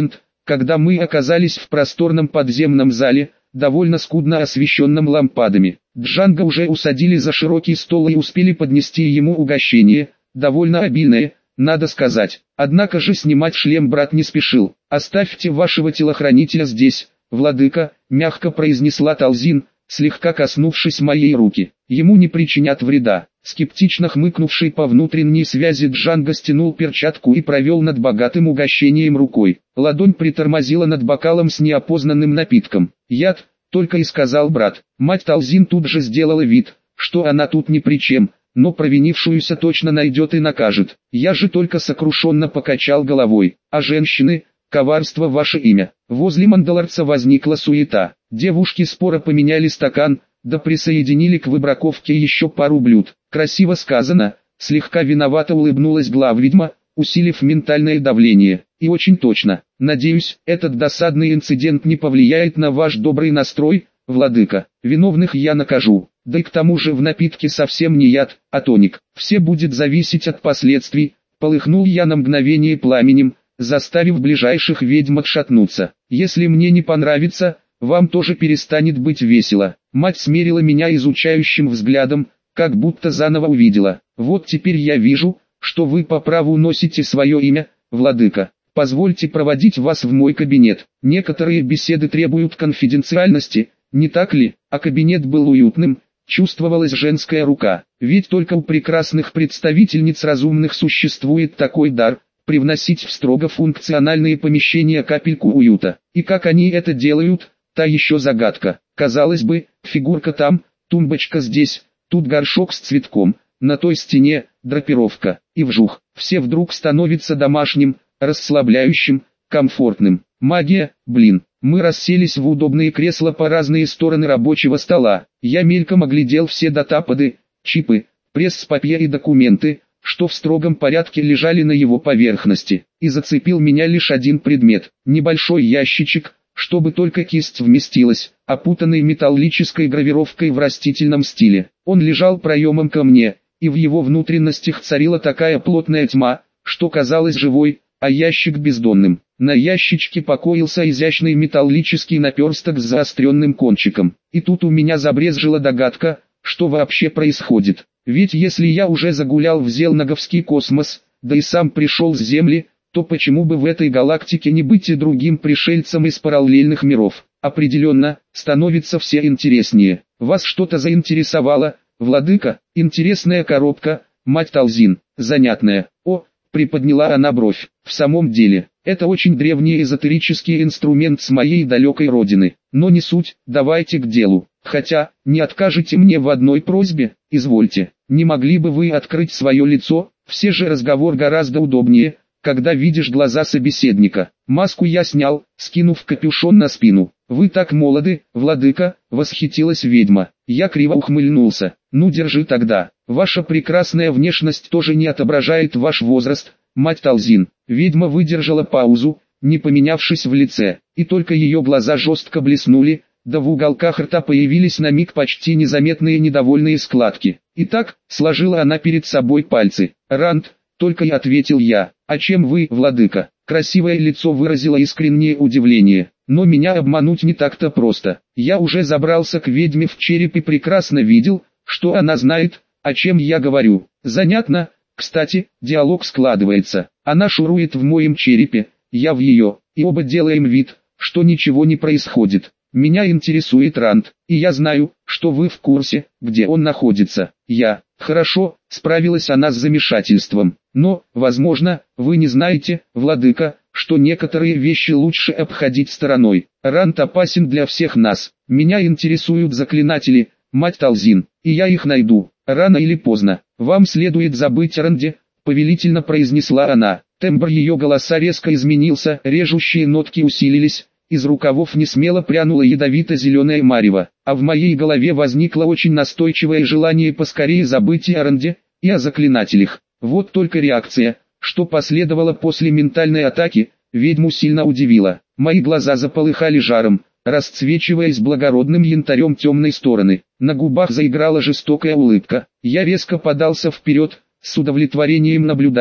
когда мы оказались в просторном подземном зале, довольно скудно освещенном лампадами. Джанго уже усадили за широкий стол и успели поднести ему угощение, довольно обильное, надо сказать. Однако же снимать шлем брат не спешил. «Оставьте вашего телохранителя здесь, владыка», — мягко произнесла Талзин, слегка коснувшись моей руки. «Ему не причинят вреда». Скептично хмыкнувший по внутренней связи Джанго стянул перчатку и провел над богатым угощением рукой. Ладонь притормозила над бокалом с неопознанным напитком. «Яд», — только и сказал брат. Мать Талзин тут же сделала вид, что она тут ни при чем, но провинившуюся точно найдет и накажет. Я же только сокрушенно покачал головой. «А женщины, коварство ваше имя». Возле Мандалорца возникла суета. Девушки споро поменяли стакан, да присоединили к выбраковке еще пару блюд. «Красиво сказано», — слегка виновато улыбнулась главведьма, усилив ментальное давление. «И очень точно. Надеюсь, этот досадный инцидент не повлияет на ваш добрый настрой, владыка. Виновных я накажу. Да и к тому же в напитке совсем не яд, а тоник. Все будет зависеть от последствий». Полыхнул я на мгновение пламенем, заставив ближайших ведьм отшатнуться. «Если мне не понравится, вам тоже перестанет быть весело». Мать смерила меня изучающим взглядом, как будто заново увидела. «Вот теперь я вижу, что вы по праву носите свое имя, владыка. Позвольте проводить вас в мой кабинет. Некоторые беседы требуют конфиденциальности, не так ли?» А кабинет был уютным, чувствовалась женская рука. Ведь только у прекрасных представительниц разумных существует такой дар – привносить в строго функциональные помещения капельку уюта. И как они это делают, та еще загадка. Казалось бы, фигурка там, тумбочка здесь, тут горшок с цветком, на той стене драпировка, и вжух, все вдруг становится домашним, расслабляющим, комфортным. Магия, блин. Мы расселись в удобные кресла по разные стороны рабочего стола. Я мельком оглядел все датапады, чипы, пресс-папье и документы, что в строгом порядке лежали на его поверхности, и зацепил меня лишь один предмет, небольшой ящичек, чтобы только кисть вместилась, опутанный металлической гравировкой в растительном стиле. Он лежал проемом ко мне, и в его внутренностях царила такая плотная тьма, что казалось живой, а ящик бездонным. На ящичке покоился изящный металлический наперсток с заостренным кончиком. И тут у меня забрезжила догадка, что вообще происходит. Ведь если я уже загулял в зелнаговский космос, да и сам пришел с Земли, то почему бы в этой галактике не быть и другим пришельцем из параллельных миров? Определенно, становится все интереснее. Вас что-то заинтересовало, владыка? Интересная коробка, мать Талзин, занятная. О, приподняла она бровь. В самом деле, это очень древний эзотерический инструмент с моей далекой родины. Но не суть, давайте к делу. Хотя, не откажете мне в одной просьбе? Извольте. Не могли бы вы открыть свое лицо? Все же разговор гораздо удобнее, когда видишь глаза собеседника. Маску я снял, скинув капюшон на спину. «Вы так молоды, владыка», — восхитилась ведьма. Я криво ухмыльнулся. «Ну держи тогда. Ваша прекрасная внешность тоже не отображает ваш возраст, мать Талзин». Ведьма выдержала паузу, не поменявшись в лице, и только ее глаза жестко блеснули, да в уголках рта появились на миг почти незаметные недовольные складки. «Итак», — сложила она перед собой пальцы. «Ранд», — только и ответил я. «А чем вы, владыка?» Красивое лицо выразило искреннее удивление. Но меня обмануть не так-то просто. Я уже забрался к ведьме в череп и прекрасно видел, что она знает, о чем я говорю. Занятно, кстати, диалог складывается. Она шурует в моем черепе, я в ее, и оба делаем вид, что ничего не происходит. Меня интересует Ранд, и я знаю, что вы в курсе, где он находится. Хорошо, справилась она с замешательством. Но, возможно, вы не знаете, владыка, что некоторые вещи лучше обходить стороной. Ранд опасен для всех нас. Меня интересуют заклинатели, мать Талзин, и я их найду, рано или поздно. Вам следует забыть о Ранде, повелительно произнесла она. Тембр ее голоса резко изменился, режущие нотки усилились. Из рукавов несмело прянуло ядовито-зеленое марево, а в моей голове возникло очень настойчивое желание поскорее забыть и о Ранде, и о заклинателях. Вот только реакция, что последовала после ментальной атаки, ведьму сильно удивила. Мои глаза заполыхали жаром, расцвечиваясь благородным янтарем темной стороны. На губах заиграла жестокая улыбка. Я резко подался вперед, с удовлетворением наблюдая,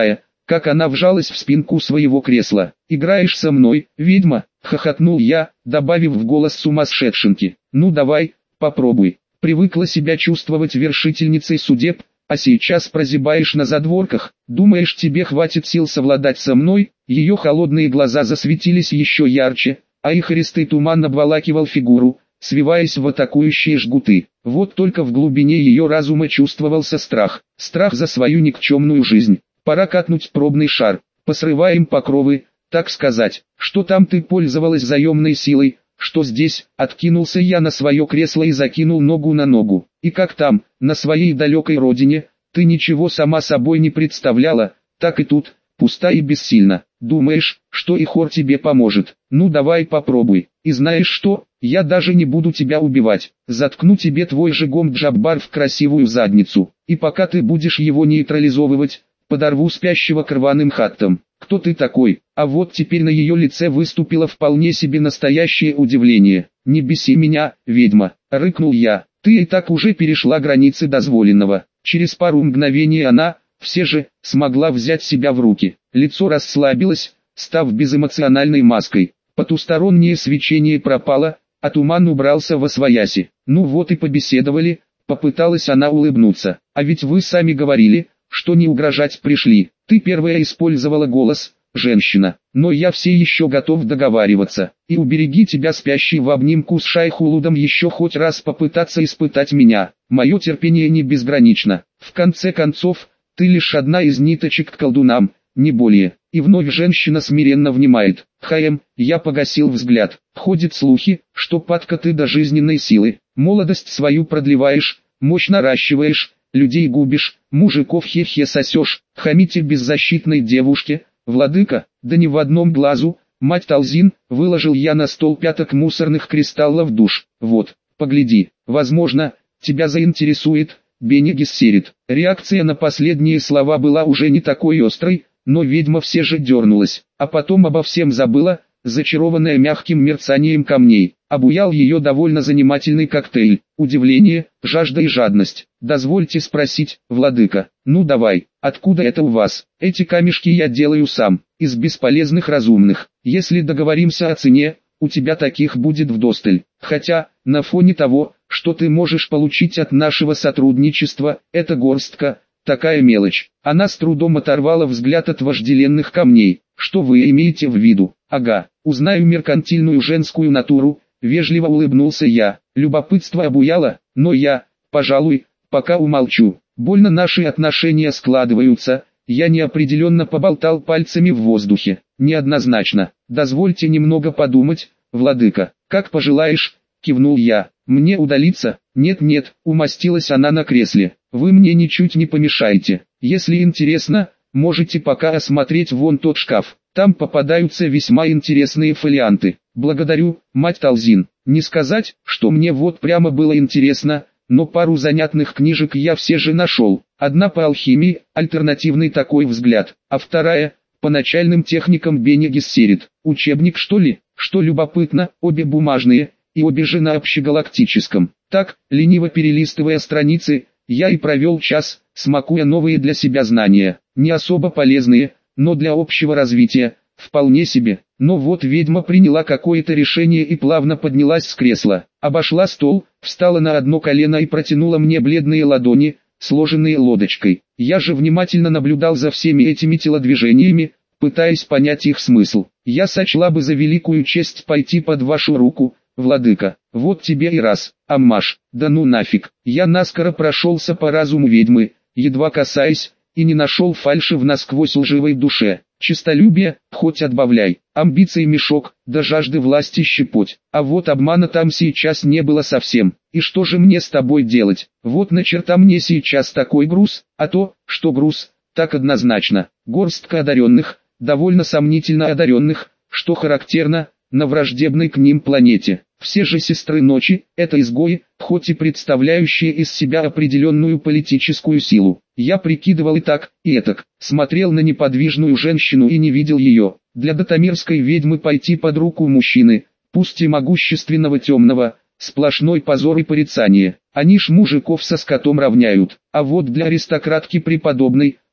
как она вжалась в спинку своего кресла. «Играешь со мной, ведьма?» — хохотнул я, добавив в голос сумасшедшенки. «Ну давай, попробуй». Привыкла себя чувствовать вершительницей судеб, а сейчас прозябаешь на задворках, думаешь, тебе хватит сил совладать со мной? Ее холодные глаза засветились еще ярче, а ихористый туман обволакивал фигуру, свиваясь в атакующие жгуты. Вот только в глубине ее разума чувствовался страх. Страх за свою никчемную жизнь. Пора катнуть пробный шар. Посрываем покровы, так сказать. Что там ты пользовалась заемной силой? Что здесь? Откинулся я на свое кресло и закинул ногу на ногу. И как там, на своей далекой родине, ты ничего сама собой не представляла, так и тут, пуста и бессильна. Думаешь, что Ихор тебе поможет? Ну давай попробуй. И знаешь что, я даже не буду тебя убивать. Заткну тебе твой жигом Джаббар в красивую задницу. И пока ты будешь его нейтрализовывать, подорву спящего к рваным хаттам. Кто ты такой? А вот теперь на ее лице выступило вполне себе настоящее удивление. Не беси меня, ведьма, рыкнул я. Ты и так уже перешла границы дозволенного. Через пару мгновений она, все же, смогла взять себя в руки. Лицо расслабилось, став безэмоциональной маской. Потустороннее свечение пропало, а туман убрался восвояси. Ну вот и побеседовали, попыталась она улыбнуться. А ведь вы сами говорили, что не угрожать пришли. Ты первая использовала голос, женщина. Но я все еще готов договариваться. И убереги тебя, спящий в обнимку с Шайхулудом, еще хоть раз попытаться испытать меня. Мое терпение не безгранично. В конце концов, ты лишь одна из ниточек к колдунам, не более. И вновь женщина смиренно внимает. Хаем, я погасил взгляд. Ходят слухи, что падка ты до жизненной силы. Молодость свою продлеваешь, мощь наращиваешь, людей губишь, мужиков хе-хе сосешь, хамите беззащитной девушке, владыка, да не в одном глазу, мать Талзин, выложил я на стол пяток мусорных кристаллов душ. Вот, погляди, возможно, тебя заинтересует, Бени Гессерит. Реакция на последние слова была уже не такой острой, но ведьма все же дернулась, а потом обо всем забыла, зачарованная мягким мерцанием камней. Обуял ее довольно занимательный коктейль, удивление, жажда и жадность. Дозвольте спросить, владыка, ну давай, откуда это у вас? Эти камешки я делаю сам, из бесполезных разумных. Если договоримся о цене, у тебя таких будет вдосталь. Хотя, на фоне того, что ты можешь получить от нашего сотрудничества, это горстка, такая мелочь. Она с трудом оторвала взгляд от вожделенных камней. Что вы имеете в виду? Ага, узнаю меркантильную женскую натуру. Вежливо улыбнулся я. Любопытство обуяло, но я, пожалуй, пока умолчу. Больно наши отношения складываются. Я неопределенно поболтал пальцами в воздухе. Неоднозначно. Дозвольте немного подумать, владыка. Как пожелаешь, кивнул я. Мне удалиться? Нет-нет, умостилась она на кресле. Вы мне ничуть не помешаете. Если интересно, можете пока осмотреть вон тот шкаф. Там попадаются весьма интересные фолианты. Благодарю, мать Талзин. Не сказать, что мне вот прямо было интересно, но пару занятных книжек я все же нашел. Одна по алхимии, альтернативный такой взгляд, а вторая, по начальным техникам Бени Гессерит. Учебник что ли? Что любопытно, обе бумажные, и обе же на общегалактическом. Так, лениво перелистывая страницы, я и провел час, смакуя новые для себя знания. Не особо полезные, но для общего развития, вполне себе. Но вот ведьма приняла какое-то решение и плавно поднялась с кресла. Обошла стол, встала на одно колено и протянула мне бледные ладони, сложенные лодочкой. Я же внимательно наблюдал за всеми этими телодвижениями, пытаясь понять их смысл. Я сочла бы за великую честь пойти под вашу руку, владыка. Вот тебе и раз, аммаш. Да ну нафиг. Я наскоро прошелся по разуму ведьмы, едва касаясь, и не нашел фальши в насквозь лживой душе. Честолюбие, хоть отбавляй, амбиций мешок, да жажды власти щепоть. А вот обмана там сейчас не было совсем. И что же мне с тобой делать? Вот на черта мне сейчас такой груз, а то, что груз, так однозначно. Горстка одаренных, довольно сомнительно одаренных, что характерно, на враждебной к ним планете. Все же сестры ночи, это изгои, хоть и представляющие из себя определенную политическую силу. Я прикидывал и так, и этак, смотрел на неподвижную женщину и не видел ее. Для дотамирской ведьмы пойти под руку мужчины, пусть и могущественного темного, сплошной позор и порицание. Они ж мужиков со скотом равняют. А вот для аристократки преподобной,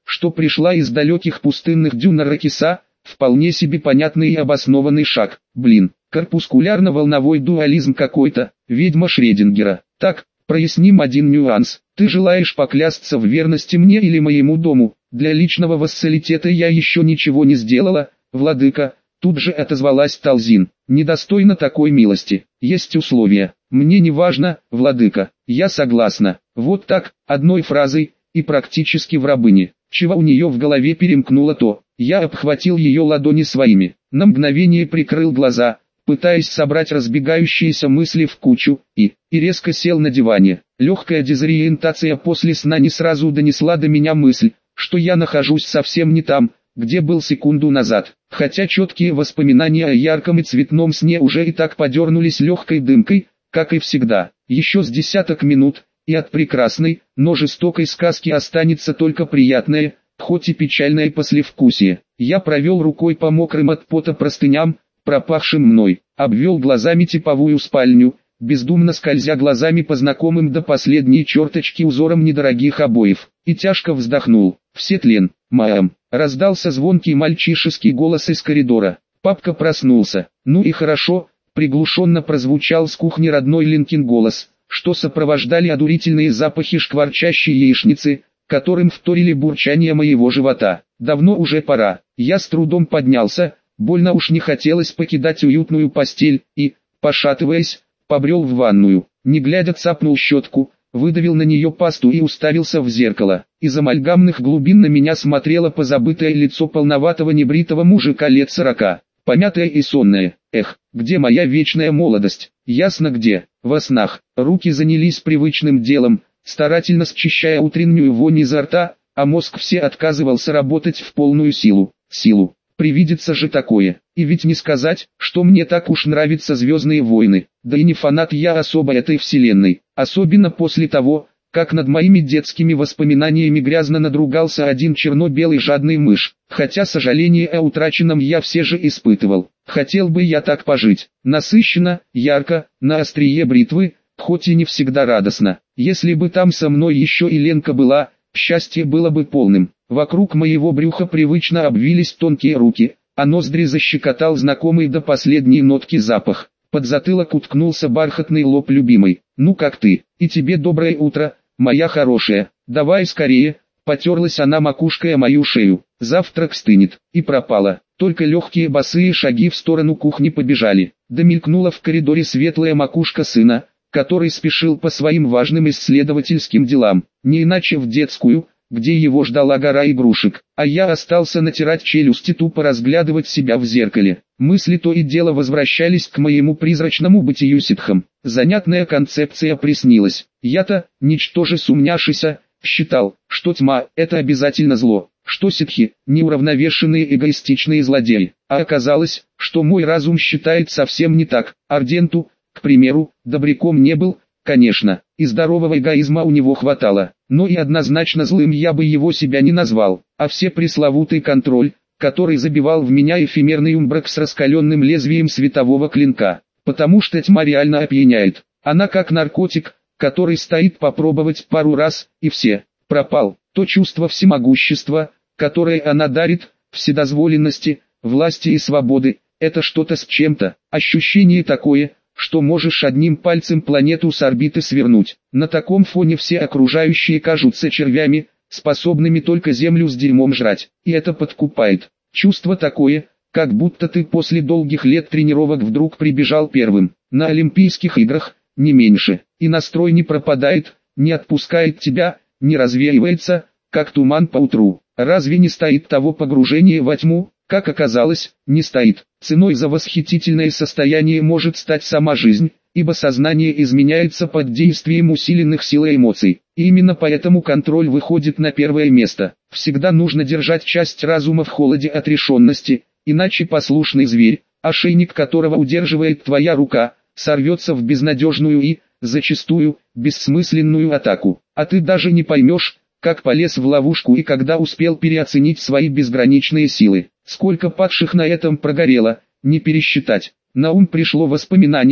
что пришла из далеких пустынных дюн Аракиса, вполне себе понятный и обоснованный шаг. Блин, корпускулярно-волновой дуализм какой-то, ведьма Шрёдингера. Так, проясним один нюанс. Ты желаешь поклясться в верности мне или моему дому? Для личного вассалитета я еще ничего не сделала, владыка. Тут же отозвалась Талзин. Недостойно такой милости. Есть условия. Мне не важно, владыка. Я согласна. Вот так, одной фразой, и практически в рабыне. Чего у нее в голове перемкнуло то. Я обхватил ее ладони своими. На мгновение прикрыл глаза, пытаясь собрать разбегающиеся мысли в кучу, и резко сел на диване. Легкая дезориентация после сна не сразу донесла до меня мысль, что я нахожусь совсем не там, где был секунду назад, хотя четкие воспоминания о ярком и цветном сне уже и так подернулись легкой дымкой, как и всегда. Еще с десяток минут, и от прекрасной, но жестокой сказки останется только приятное, хоть и печальное послевкусие. Я провел рукой по мокрым от пота простыням, пропахшим мной, обвел глазами типовую спальню, бездумно скользя глазами по знакомым до последней черточки узорам недорогих обоев, и тяжко вздохнул. «Все тлен, маам!» Раздался звонкий мальчишеский голос из коридора. Папка проснулся. «Ну и хорошо», приглушенно прозвучал с кухни родной Ленкин голос, что сопровождали одурительные запахи шкварчащей яичницы, которым вторили бурчание моего живота. «Давно уже пора». Я с трудом поднялся, больно уж не хотелось покидать уютную постель, и, пошатываясь, побрел в ванную. Не глядя цапнул щетку, выдавил на нее пасту и уставился в зеркало. Из амальгамных глубин на меня смотрело позабытое лицо полноватого небритого мужика лет 40, помятое и сонное. Эх, где моя вечная молодость? Ясно где, во снах. Руки занялись привычным делом, старательно счищая утреннюю вонь изо рта, а мозг все отказывался работать в полную силу. Привидится же такое. И ведь не сказать, что мне так уж нравятся «Звездные войны». Да и не фанат я особо этой вселенной. Особенно после того, как над моими детскими воспоминаниями грязно надругался один черно-белый жадный мышь. Хотя сожаление о утраченном я все же испытывал. Хотел бы я так пожить. Насыщенно, ярко, на острие бритвы, хоть и не всегда радостно. Если бы там со мной еще и Ленка была, счастье было бы полным. Вокруг моего брюха привычно обвились тонкие руки, а ноздри защекотал знакомый до последней нотки запах. Под затылок уткнулся бархатный лоб любимой. «Ну как ты? И тебе доброе утро, моя хорошая. Давай скорее», потерлась она макушкой о мою шею. «Завтрак стынет». И пропала. Только легкие босые шаги в сторону кухни побежали. Домелькнула в коридоре светлая макушка сына, который спешил по своим важным исследовательским делам. Не иначе в детскую, где его ждала гора игрушек, а я остался натирать челюсти, тупо разглядывать себя в зеркале. Мысли то и дело возвращались к моему призрачному бытию ситхом. Занятная концепция приснилась. Я-то, ничтоже сумняшися, считал, что тьма – это обязательно зло, что ситхи – неуравновешенные эгоистичные злодеи. А оказалось, что мой разум считает совсем не так. Арденту, к примеру, добряком не был, конечно, и здорового эгоизма у него хватало, но и однозначно злым я бы его себя не назвал, а все пресловутый контроль, который забивал в меня эфемерный умбрак с раскаленным лезвием светового клинка, потому что тьма реально опьяняет, она как наркотик, который стоит попробовать пару раз, и все, пропал, то чувство всемогущества, которое она дарит, вседозволенности, власти и свободы, это что-то с чем-то, ощущение такое, что можешь одним пальцем планету с орбиты свернуть. На таком фоне все окружающие кажутся червями, способными только землю с дерьмом жрать. И это подкупает. Чувство такое, как будто ты после долгих лет тренировок вдруг прибежал первым. На Олимпийских играх, не меньше. И настрой не пропадает, не отпускает тебя, не развеивается, как туман по утру. Разве не стоит того погружения во тьму? Как оказалось, не стоит. Ценой за восхитительное состояние может стать сама жизнь, ибо сознание изменяется под действием усиленных сил и эмоций. И именно поэтому контроль выходит на первое место. Всегда нужно держать часть разума в холоде отрешенности, иначе послушный зверь, ошейник которого удерживает твоя рука, сорвется в безнадежную и, зачастую, бессмысленную атаку. А ты даже не поймешь, как полез в ловушку и когда успел переоценить свои безграничные силы. Сколько падших на этом прогорело, не пересчитать. На ум пришло воспоминание,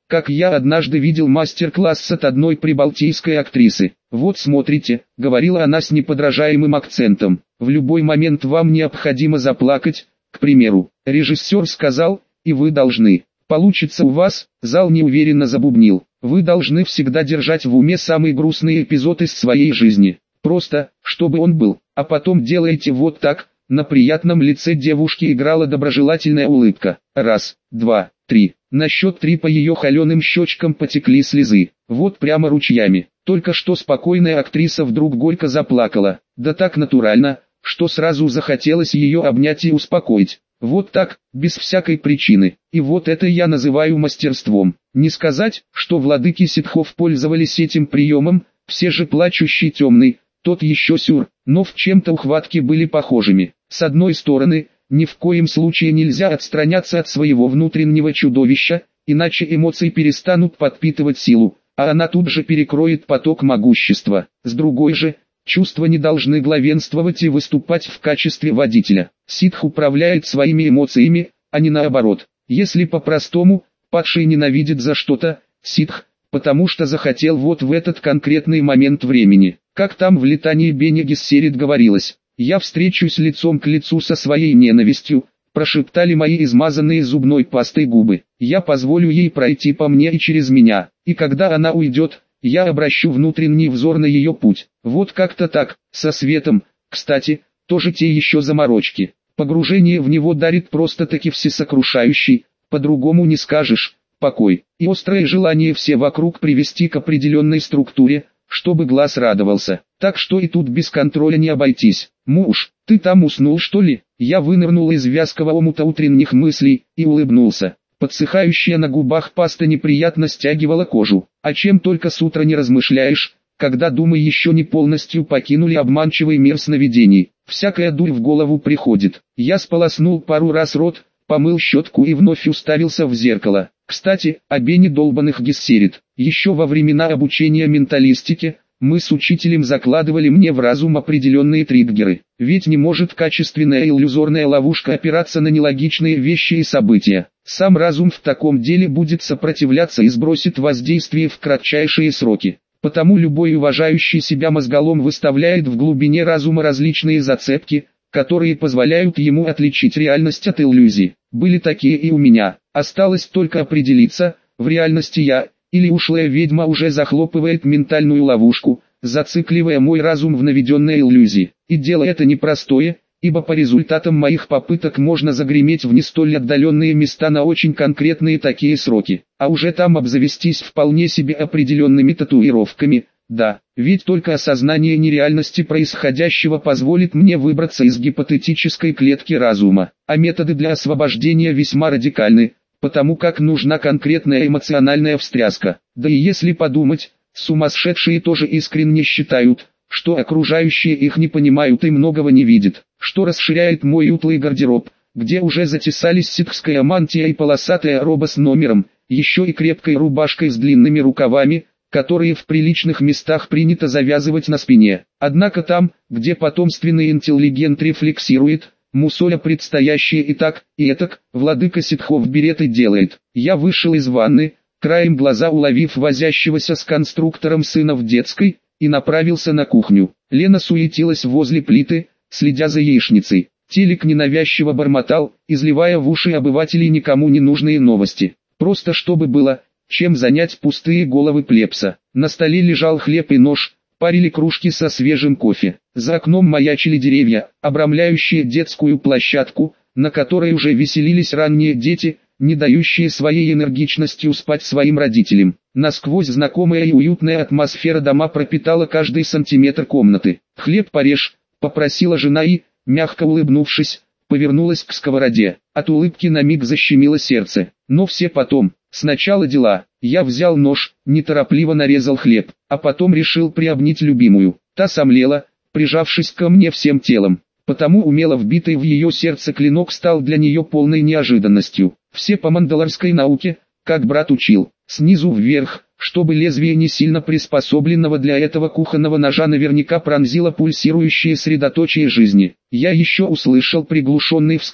как я однажды видел мастер-класс от одной прибалтийской актрисы. «Вот смотрите», — говорила она с неподражаемым акцентом, — «в любой момент вам необходимо заплакать, к примеру. Режиссер сказал, и вы должны. Получится у вас», — зал неуверенно забубнил. «Вы должны всегда держать в уме самый грустный эпизод из своей жизни. Просто, чтобы он был. А потом делаете вот так». На приятном лице девушки играла доброжелательная улыбка. Раз, два, три. На счет 3 по ее холеным щечкам потекли слезы. Вот прямо ручьями. Только что спокойная актриса вдруг горько заплакала. Да так натурально, что сразу захотелось ее обнять и успокоить. Вот так, без всякой причины. И вот это я называю мастерством. Не сказать, что владыки ситхов пользовались этим приемом, все же плачущий темный, тот еще сюр, но в чем-то ухватки были похожими. С одной стороны, ни в коем случае нельзя отстраняться от своего внутреннего чудовища, иначе эмоции перестанут подпитывать силу, а она тут же перекроет поток могущества. С другой же, чувства не должны главенствовать и выступать в качестве водителя. Ситх управляет своими эмоциями, а не наоборот. Если по-простому, падший ненавидит за что-то, ситх, потому что захотел вот в этот конкретный момент времени. Как там в летании Бени Гессерит говорилось, «Я встречусь лицом к лицу со своей ненавистью», прошептали мои измазанные зубной пастой губы. «Я позволю ей пройти по мне и через меня, и когда она уйдет, я обращу внутренний взор на ее путь». Вот как-то так, со светом, кстати, тоже те еще заморочки. Погружение в него дарит просто-таки всесокрушающий, по-другому не скажешь, покой, и острое желание все вокруг привести к определенной структуре, чтобы глаз радовался. Так что и тут без контроля не обойтись. «Муж, ты там уснул что ли?» Я вынырнул из вязкого омута утренних мыслей и улыбнулся. Подсыхающая на губах паста неприятно стягивала кожу. О чем только с утра не размышляешь, когда думы еще не полностью покинули обманчивый мир сновидений. Всякая дурь в голову приходит. Я сполоснул пару раз рот, помыл щетку и вновь уставился в зеркало. Кстати, о Бене долбаных Гессерит. Еще во времена обучения менталистике, мы с учителем закладывали мне в разум определенные триггеры. Ведь не может качественная иллюзорная ловушка опираться на нелогичные вещи и события. Сам разум в таком деле будет сопротивляться и сбросит воздействие в кратчайшие сроки. Потому любой уважающий себя мозголом выставляет в глубине разума различные зацепки, которые позволяют ему отличить реальность от иллюзий. Были такие и у меня. Осталось только определиться, в реальности я, или ушлая ведьма уже захлопывает ментальную ловушку, зацикливая мой разум в наведенной иллюзии. И дело это непростое, ибо по результатам моих попыток можно загреметь в не столь отдаленные места на очень конкретные такие сроки, а уже там обзавестись вполне себе определенными татуировками. Да, ведь только осознание нереальности происходящего позволит мне выбраться из гипотетической клетки разума, а методы для освобождения весьма радикальны, потому как нужна конкретная эмоциональная встряска. Да и если подумать, сумасшедшие тоже искренне считают, что окружающие их не понимают и многого не видят, что расширяет мой утлый гардероб, где уже затесались ситхская мантия и полосатая роба с номером, еще и крепкой рубашкой с длинными рукавами, которые в приличных местах принято завязывать на спине. Однако там, где потомственный интеллигент рефлексирует, мусоля предстоящее и так, и этак, владыка ситхов берет и делает. Я вышел из ванны, краем глаза уловив возящегося с конструктором сына в детской, и направился на кухню. Лена суетилась возле плиты, следя за яичницей. Телек ненавязчиво бормотал, изливая в уши обывателей никому не нужные новости. Просто чтобы было, чем занять пустые головы плебса. На столе лежал хлеб и нож, парили кружки со свежим кофе. За окном маячили деревья, обрамляющие детскую площадку, на которой уже веселились ранние дети, не дающие своей энергичностью спать своим родителям. Насквозь знакомая и уютная атмосфера дома пропитала каждый сантиметр комнаты. «Хлеб порежь», — попросила жена и, мягко улыбнувшись, повернулась к сковороде. От улыбки на миг защемило сердце. Но все потом. Сначала дела. Я взял нож, неторопливо нарезал хлеб, а потом решил приобнять любимую. Та сомлела, прижавшись ко мне всем телом. Потому умело вбитый в ее сердце клинок стал для нее полной неожиданностью. Все по мандаларской науке, как брат учил, снизу вверх, чтобы лезвие не сильно приспособленного для этого кухонного ножа наверняка пронзило пульсирующее средоточие жизни. Я еще услышал приглушенный вскрик,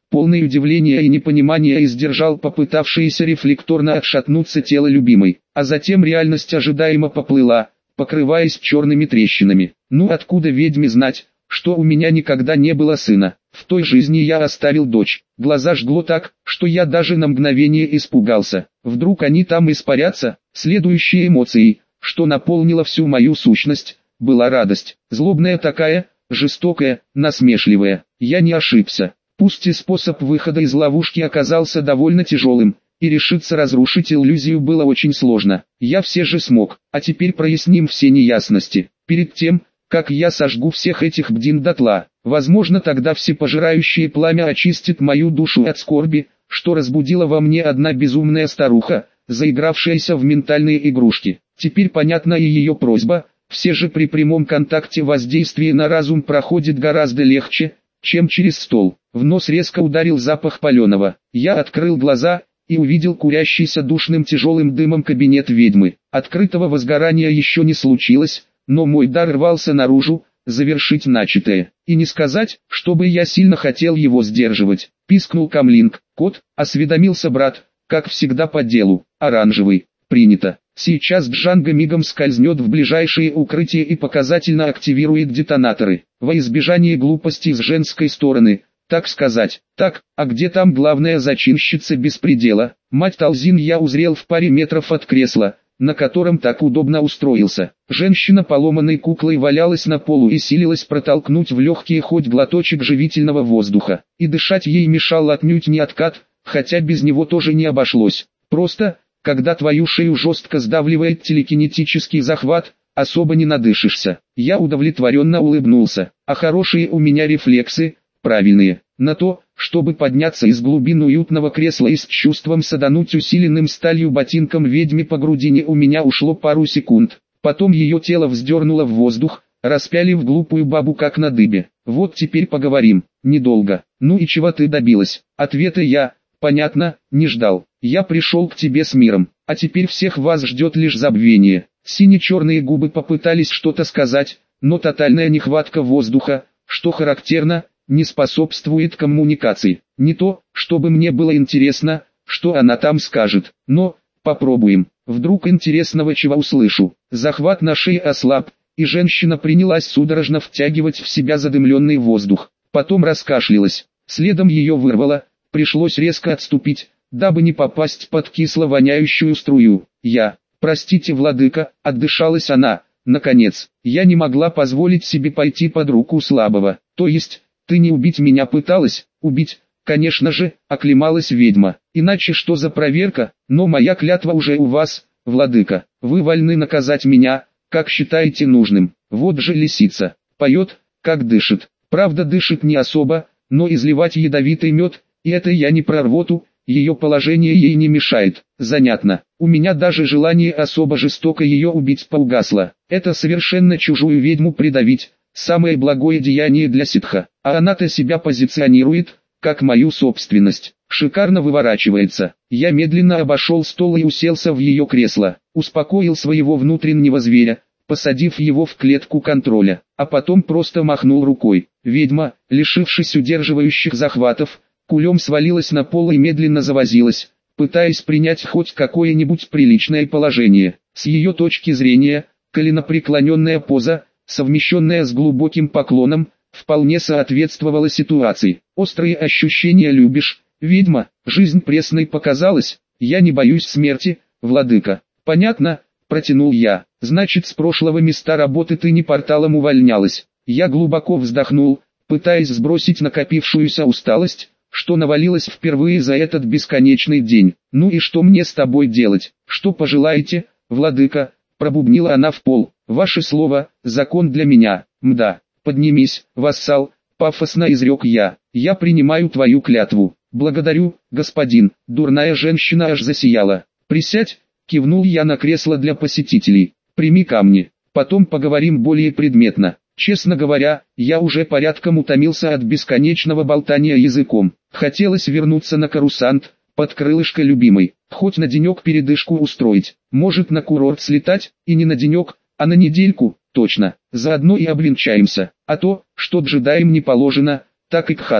полный удивления и непонимания, и сдержал попытавшееся рефлекторно отшатнуться тело любимой, а затем реальность ожидаемо поплыла, покрываясь черными трещинами. Ну откуда ведьме знать, что у меня никогда не было сына? В той жизни я оставил дочь. Глаза жгло так, что я даже на мгновение испугался. Вдруг они там испарятся? Следующей эмоцией, что наполнила всю мою сущность, была радость. Злобная такая, жестокая, насмешливая. Я не ошибся. Пусть и способ выхода из ловушки оказался довольно тяжелым, и решиться разрушить иллюзию было очень сложно. Я все же смог. А теперь проясним все неясности. Перед тем, как я сожгу всех этих бдин дотла, возможно, тогда всепожирающее пламя очистит мою душу от скорби, что разбудила во мне одна безумная старуха, заигравшаяся в ментальные игрушки. Теперь понятна и ее просьба. Все же при прямом контакте воздействие на разум проходит гораздо легче, чем через стол. В нос резко ударил запах паленого. Я открыл глаза и увидел курящийся душным тяжелым дымом кабинет ведьмы. Открытого возгорания еще не случилось, но мой дар рвался наружу, завершить начатое. И не сказать, чтобы я сильно хотел его сдерживать. Пискнул Камлинг. Кот, осведомился брат, как всегда по делу. Оранжевый. Принято. Сейчас Джанго мигом скользнет в ближайшее укрытие и показательно активирует детонаторы. Во избежание глупостей с женской стороны, так сказать. Так, а где там главная зачинщица беспредела? Мать Талзин я узрел в паре метров от кресла, на котором так удобно устроился. Женщина поломанной куклой валялась на полу и силилась протолкнуть в легкие хоть глоточек живительного воздуха. И дышать ей мешал отнюдь не откат, хотя без него тоже не обошлось. Просто, когда твою шею жестко сдавливает телекинетический захват, особо не надышишься. Я удовлетворенно улыбнулся. А хорошие у меня рефлексы, правильные. На то, чтобы подняться из глубин уютного кресла и с чувством садануть усиленным сталью ботинком ведьме по грудине, у меня ушло пару секунд. Потом ее тело вздернуло в воздух, распялив глупую бабу как на дыбе. Вот теперь поговорим. Недолго. Ну и чего ты добилась? Ответа я, понятно, не ждал. Я пришел к тебе с миром, а теперь всех вас ждет лишь забвение. Сине-черные губы попытались что-то сказать, но тотальная нехватка воздуха, что характерно, не способствует коммуникации. Не то, чтобы мне было интересно, что она там скажет, но, попробуем. Вдруг интересного чего услышу. Захват на шее ослаб, и женщина принялась судорожно втягивать в себя задымленный воздух. Потом раскашлялась, следом ее вырвало, пришлось резко отступить, дабы не попасть под кисло воняющую струю. Простите, владыка, отдышалась она, наконец. Я не могла позволить себе пойти под руку слабого. То есть, ты не убить меня пыталась? Убить, конечно же, оклемалась ведьма. Иначе что за проверка? Но моя клятва уже у вас, владыка. Вы вольны наказать меня, как считаете нужным. Вот же лисица. Поет, как дышит. Правда, дышит не особо, но изливать ядовитый мед, и это я не про рвоту, ее положение ей не мешает. Занятно. У меня даже желание особо жестоко ее убить поугасло. Это совершенно чужую ведьму придавить. Самое благое деяние для ситха. А она-то себя позиционирует, как мою собственность. Шикарно выворачивается. Я медленно обошел стол и уселся в ее кресло. Успокоил своего внутреннего зверя, посадив его в клетку контроля. А потом просто махнул рукой. Ведьма, лишившись удерживающих захватов, кулем свалилась на пол и медленно завозилась, пытаясь принять хоть какое-нибудь приличное положение. С ее точки зрения, коленопреклоненная поза, совмещенная с глубоким поклоном, вполне соответствовала ситуации. Острые ощущения любишь, ведьма? Жизнь пресной показалась? Я не боюсь смерти, владыка. Понятно, протянул я. Значит, с прошлого места работы ты не порталом увольнялась. Я глубоко вздохнул, пытаясь сбросить накопившуюся усталость, что навалилось впервые за этот бесконечный день. Ну и что мне с тобой делать? Что пожелаете, владыка? Пробубнила она в пол. Ваше слово, закон для меня. Мда. Поднимись, вассал, пафосно изрек я. Я принимаю твою клятву. Благодарю, господин. Дурная женщина аж засияла. Присядь, кивнул я на кресло для посетителей. Прими камни. Потом поговорим более предметно. Честно говоря, я уже порядком утомился от бесконечного болтания языком. Хотелось вернуться на Корусант, под крылышко любимой, хоть на денек передышку устроить. Может, на курорт слетать, и не на денек, а на недельку, точно. Заодно и обвенчаемся. А то, что джедаям не положено, так и к хаттам.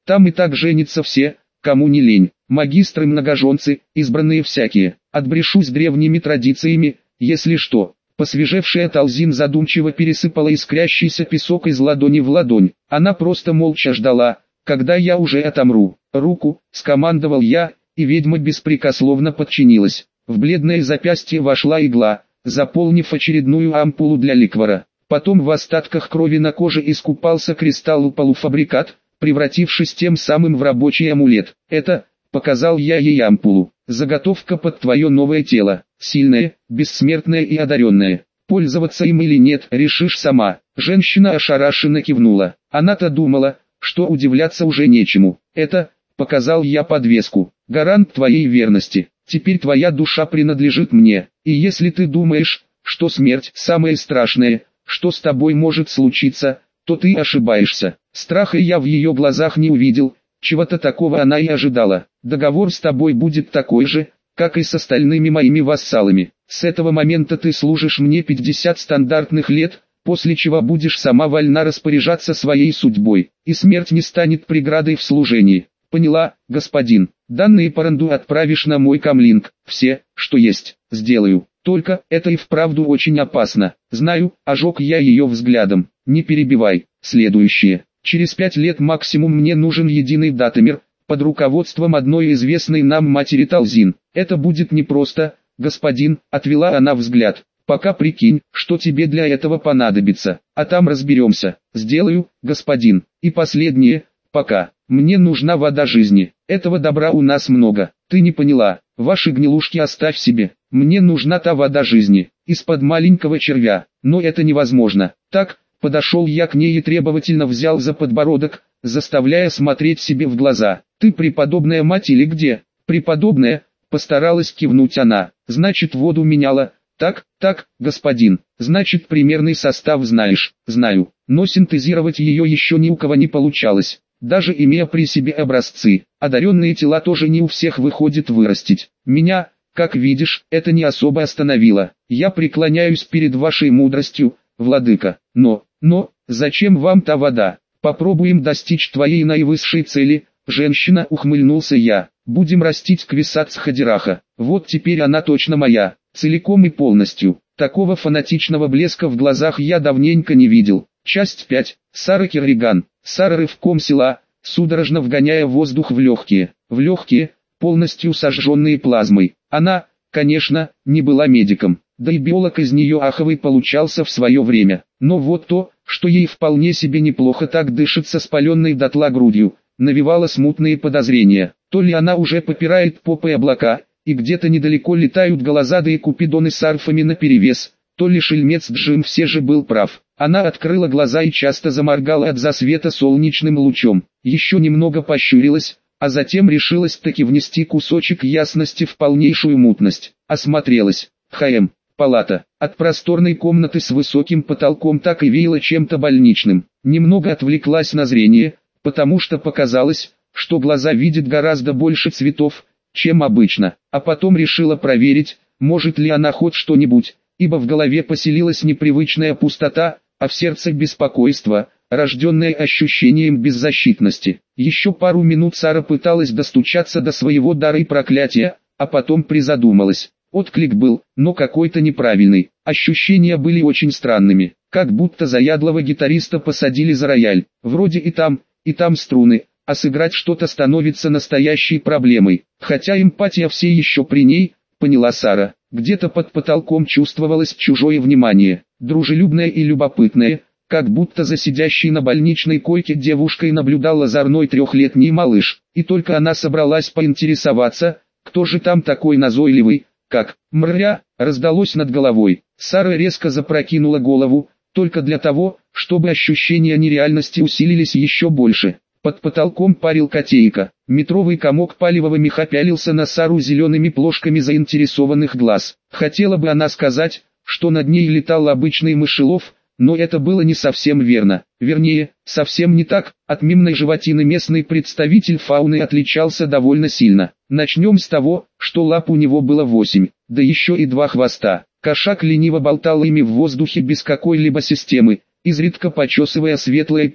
Там и так женятся все, кому не лень. Магистры-многоженцы, избранные всякие. Отбрешусь древними традициями, если что». Посвежевшая Талзин задумчиво пересыпала искрящийся песок из ладони в ладонь. Она просто молча ждала, когда я уже отомру. «Руку», — скомандовал я, и ведьма беспрекословно подчинилась. В бледное запястье вошла игла, заполнив очередную ампулу для ликвора. Потом в остатках крови на коже искупался кристалл-полуфабрикат, превратившись тем самым в рабочий амулет. «Это», — показал я ей ампулу, — «заготовка под твое новое тело, сильное, бессмертное и одаренное. Пользоваться им или нет, решишь сама». Женщина ошарашенно кивнула. Она-то думала, что удивляться уже нечему. «Это», — показал я подвеску, — «гарант твоей верности. Теперь твоя душа принадлежит мне, и если ты думаешь, что смерть самое страшное, что с тобой может случиться, то ты ошибаешься». Страха я в ее глазах не увидел, чего-то такого она и ожидала. «Договор с тобой будет такой же, как и с остальными моими вассалами. С этого момента ты служишь мне 50 стандартных лет, после чего будешь сама вольна распоряжаться своей судьбой, и смерть не станет преградой в служении. Поняла, господин? Данные по ранду отправишь на мой камлинг. Все, что есть, сделаю. Только, это и вправду очень опасно. Знаю», — ожег я ее взглядом. «Не перебивай. Следующее. Через 5 лет максимум мне нужен единый датамер, под руководством одной известной нам матери Талзин. Это будет непросто, господин», — отвела она взгляд. «Пока прикинь, что тебе для этого понадобится, а там разберемся». «Сделаю, господин. И последнее, пока. Мне нужна вода жизни. Этого добра у нас много. Ты не поняла. Ваши гнилушки оставь себе. Мне нужна та вода жизни, из-под маленького червя. Но это невозможно. Так». Подошел я к ней и требовательно взял за подбородок, заставляя смотреть себе в глаза. «Ты преподобная мать или где?» «Преподобная», — постаралась кивнуть она. «Значит, воду меняла?» «Так, господин. Значит, примерный состав знаешь?» «Знаю, но синтезировать ее еще ни у кого не получалось, даже имея при себе образцы. Одаренные тела тоже не у всех выходит вырастить. Меня, как видишь, это не особо остановило. Я преклоняюсь перед вашей мудростью, владыка. Но, зачем вам та вода? Попробуем достичь твоей наивысшей цели». «Женщина», — ухмыльнулся я, — «будем растить Квисац Хадираха. Вот теперь она точно моя, целиком и полностью». Такого фанатичного блеска в глазах я давненько не видел. Часть 5. Сара Керриган. Сара рывком села, судорожно вгоняя воздух в легкие, полностью сожженные плазмой. Она, конечно, не была медиком, да и биолог из нее аховый получался в свое время. Но вот то, что ей вполне себе неплохо так дышится спаленной дотла грудью, навевало смутные подозрения. То ли она уже попирает попой облака, и где-то недалеко летают голозады и купидоны с арфами наперевес, то ли шельмец Джим все же был прав. Она открыла глаза и часто заморгала от засвета солнечным лучом. Еще немного пощурилась, а затем решилась таки внести кусочек ясности в полнейшую мутность. Осмотрелась. Палата. От просторной комнаты с высоким потолком так и веяло чем-то больничным. Немного отвлеклась на зрение, потому что показалось, что глаза видят гораздо больше цветов, чем обычно. А потом решила проверить, может ли она хоть что-нибудь, ибо в голове поселилась непривычная пустота, а в сердце беспокойство, рожденное ощущением беззащитности. Еще пару минут Сара пыталась достучаться до своего дара и проклятия, а потом призадумалась. Отклик был, но какой-то неправильный. Ощущения были очень странными, как будто заядлого гитариста посадили за рояль. Вроде и там струны, а сыграть что-то становится настоящей проблемой. Хотя эмпатия все еще при ней, поняла Сара. Где-то под потолком чувствовалось чужое внимание, дружелюбное и любопытное, как будто за сидящей на больничной койке девушкой наблюдал озорной 3-летний малыш. И только она собралась поинтересоваться, кто же там такой назойливый, как «мрря» раздалось над головой. Сара резко запрокинула голову, только для того, чтобы ощущения нереальности усилились еще больше. Под потолком парил котейка. Метровый комок палевого меха пялился на Сару зелеными плошками заинтересованных глаз. Хотела бы она сказать, что над ней летал обычный мышелов, но это было не совсем верно. Вернее, совсем не так. От мимной животины местный представитель фауны отличался довольно сильно. Начнем с того, что лап у него было 8, да еще и 2 хвоста. Кошак лениво болтал ими в воздухе без какой-либо системы, изредка почесывая светлое пузо.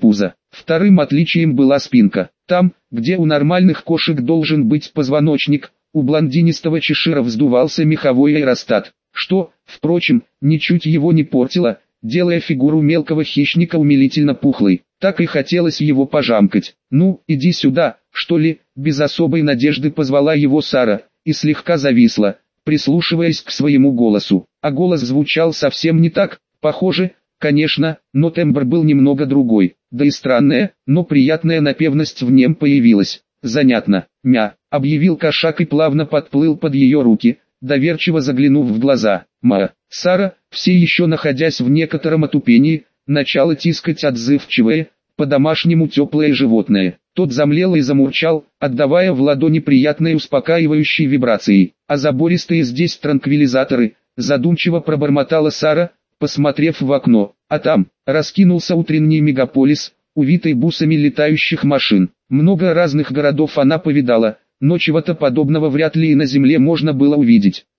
Вторым отличием была спинка. Там, где у нормальных кошек должен быть позвоночник, у блондинистого чешира вздувался меховой аэростат, что, впрочем, ничуть его не портило, делая фигуру мелкого хищника умилительно пухлой. Так и хотелось его пожамкать. «Ну, иди сюда, что ли?» — без особой надежды позвала его Сара, и слегка зависла, прислушиваясь к своему голосу. А голос звучал совсем не так, похоже, конечно, но тембр был немного другой. Да и странная, но приятная напевность в нем появилась. «Занятно, мя», — объявил кошак и плавно подплыл под ее руки, доверчиво заглянув в глаза. «Ма». Сара, все еще находясь в некотором отупении, начала тискать отзывчивое, по-домашнему теплое животное. Тот замлел и замурчал, отдавая в ладони приятные успокаивающие вибрации. «А забористые здесь транквилизаторы», задумчиво пробормотала Сара, посмотрев в окно. А там раскинулся утренний мегаполис, увитый бусами летающих машин. Много разных городов она повидала, но чего-то подобного вряд ли и на земле можно было увидеть.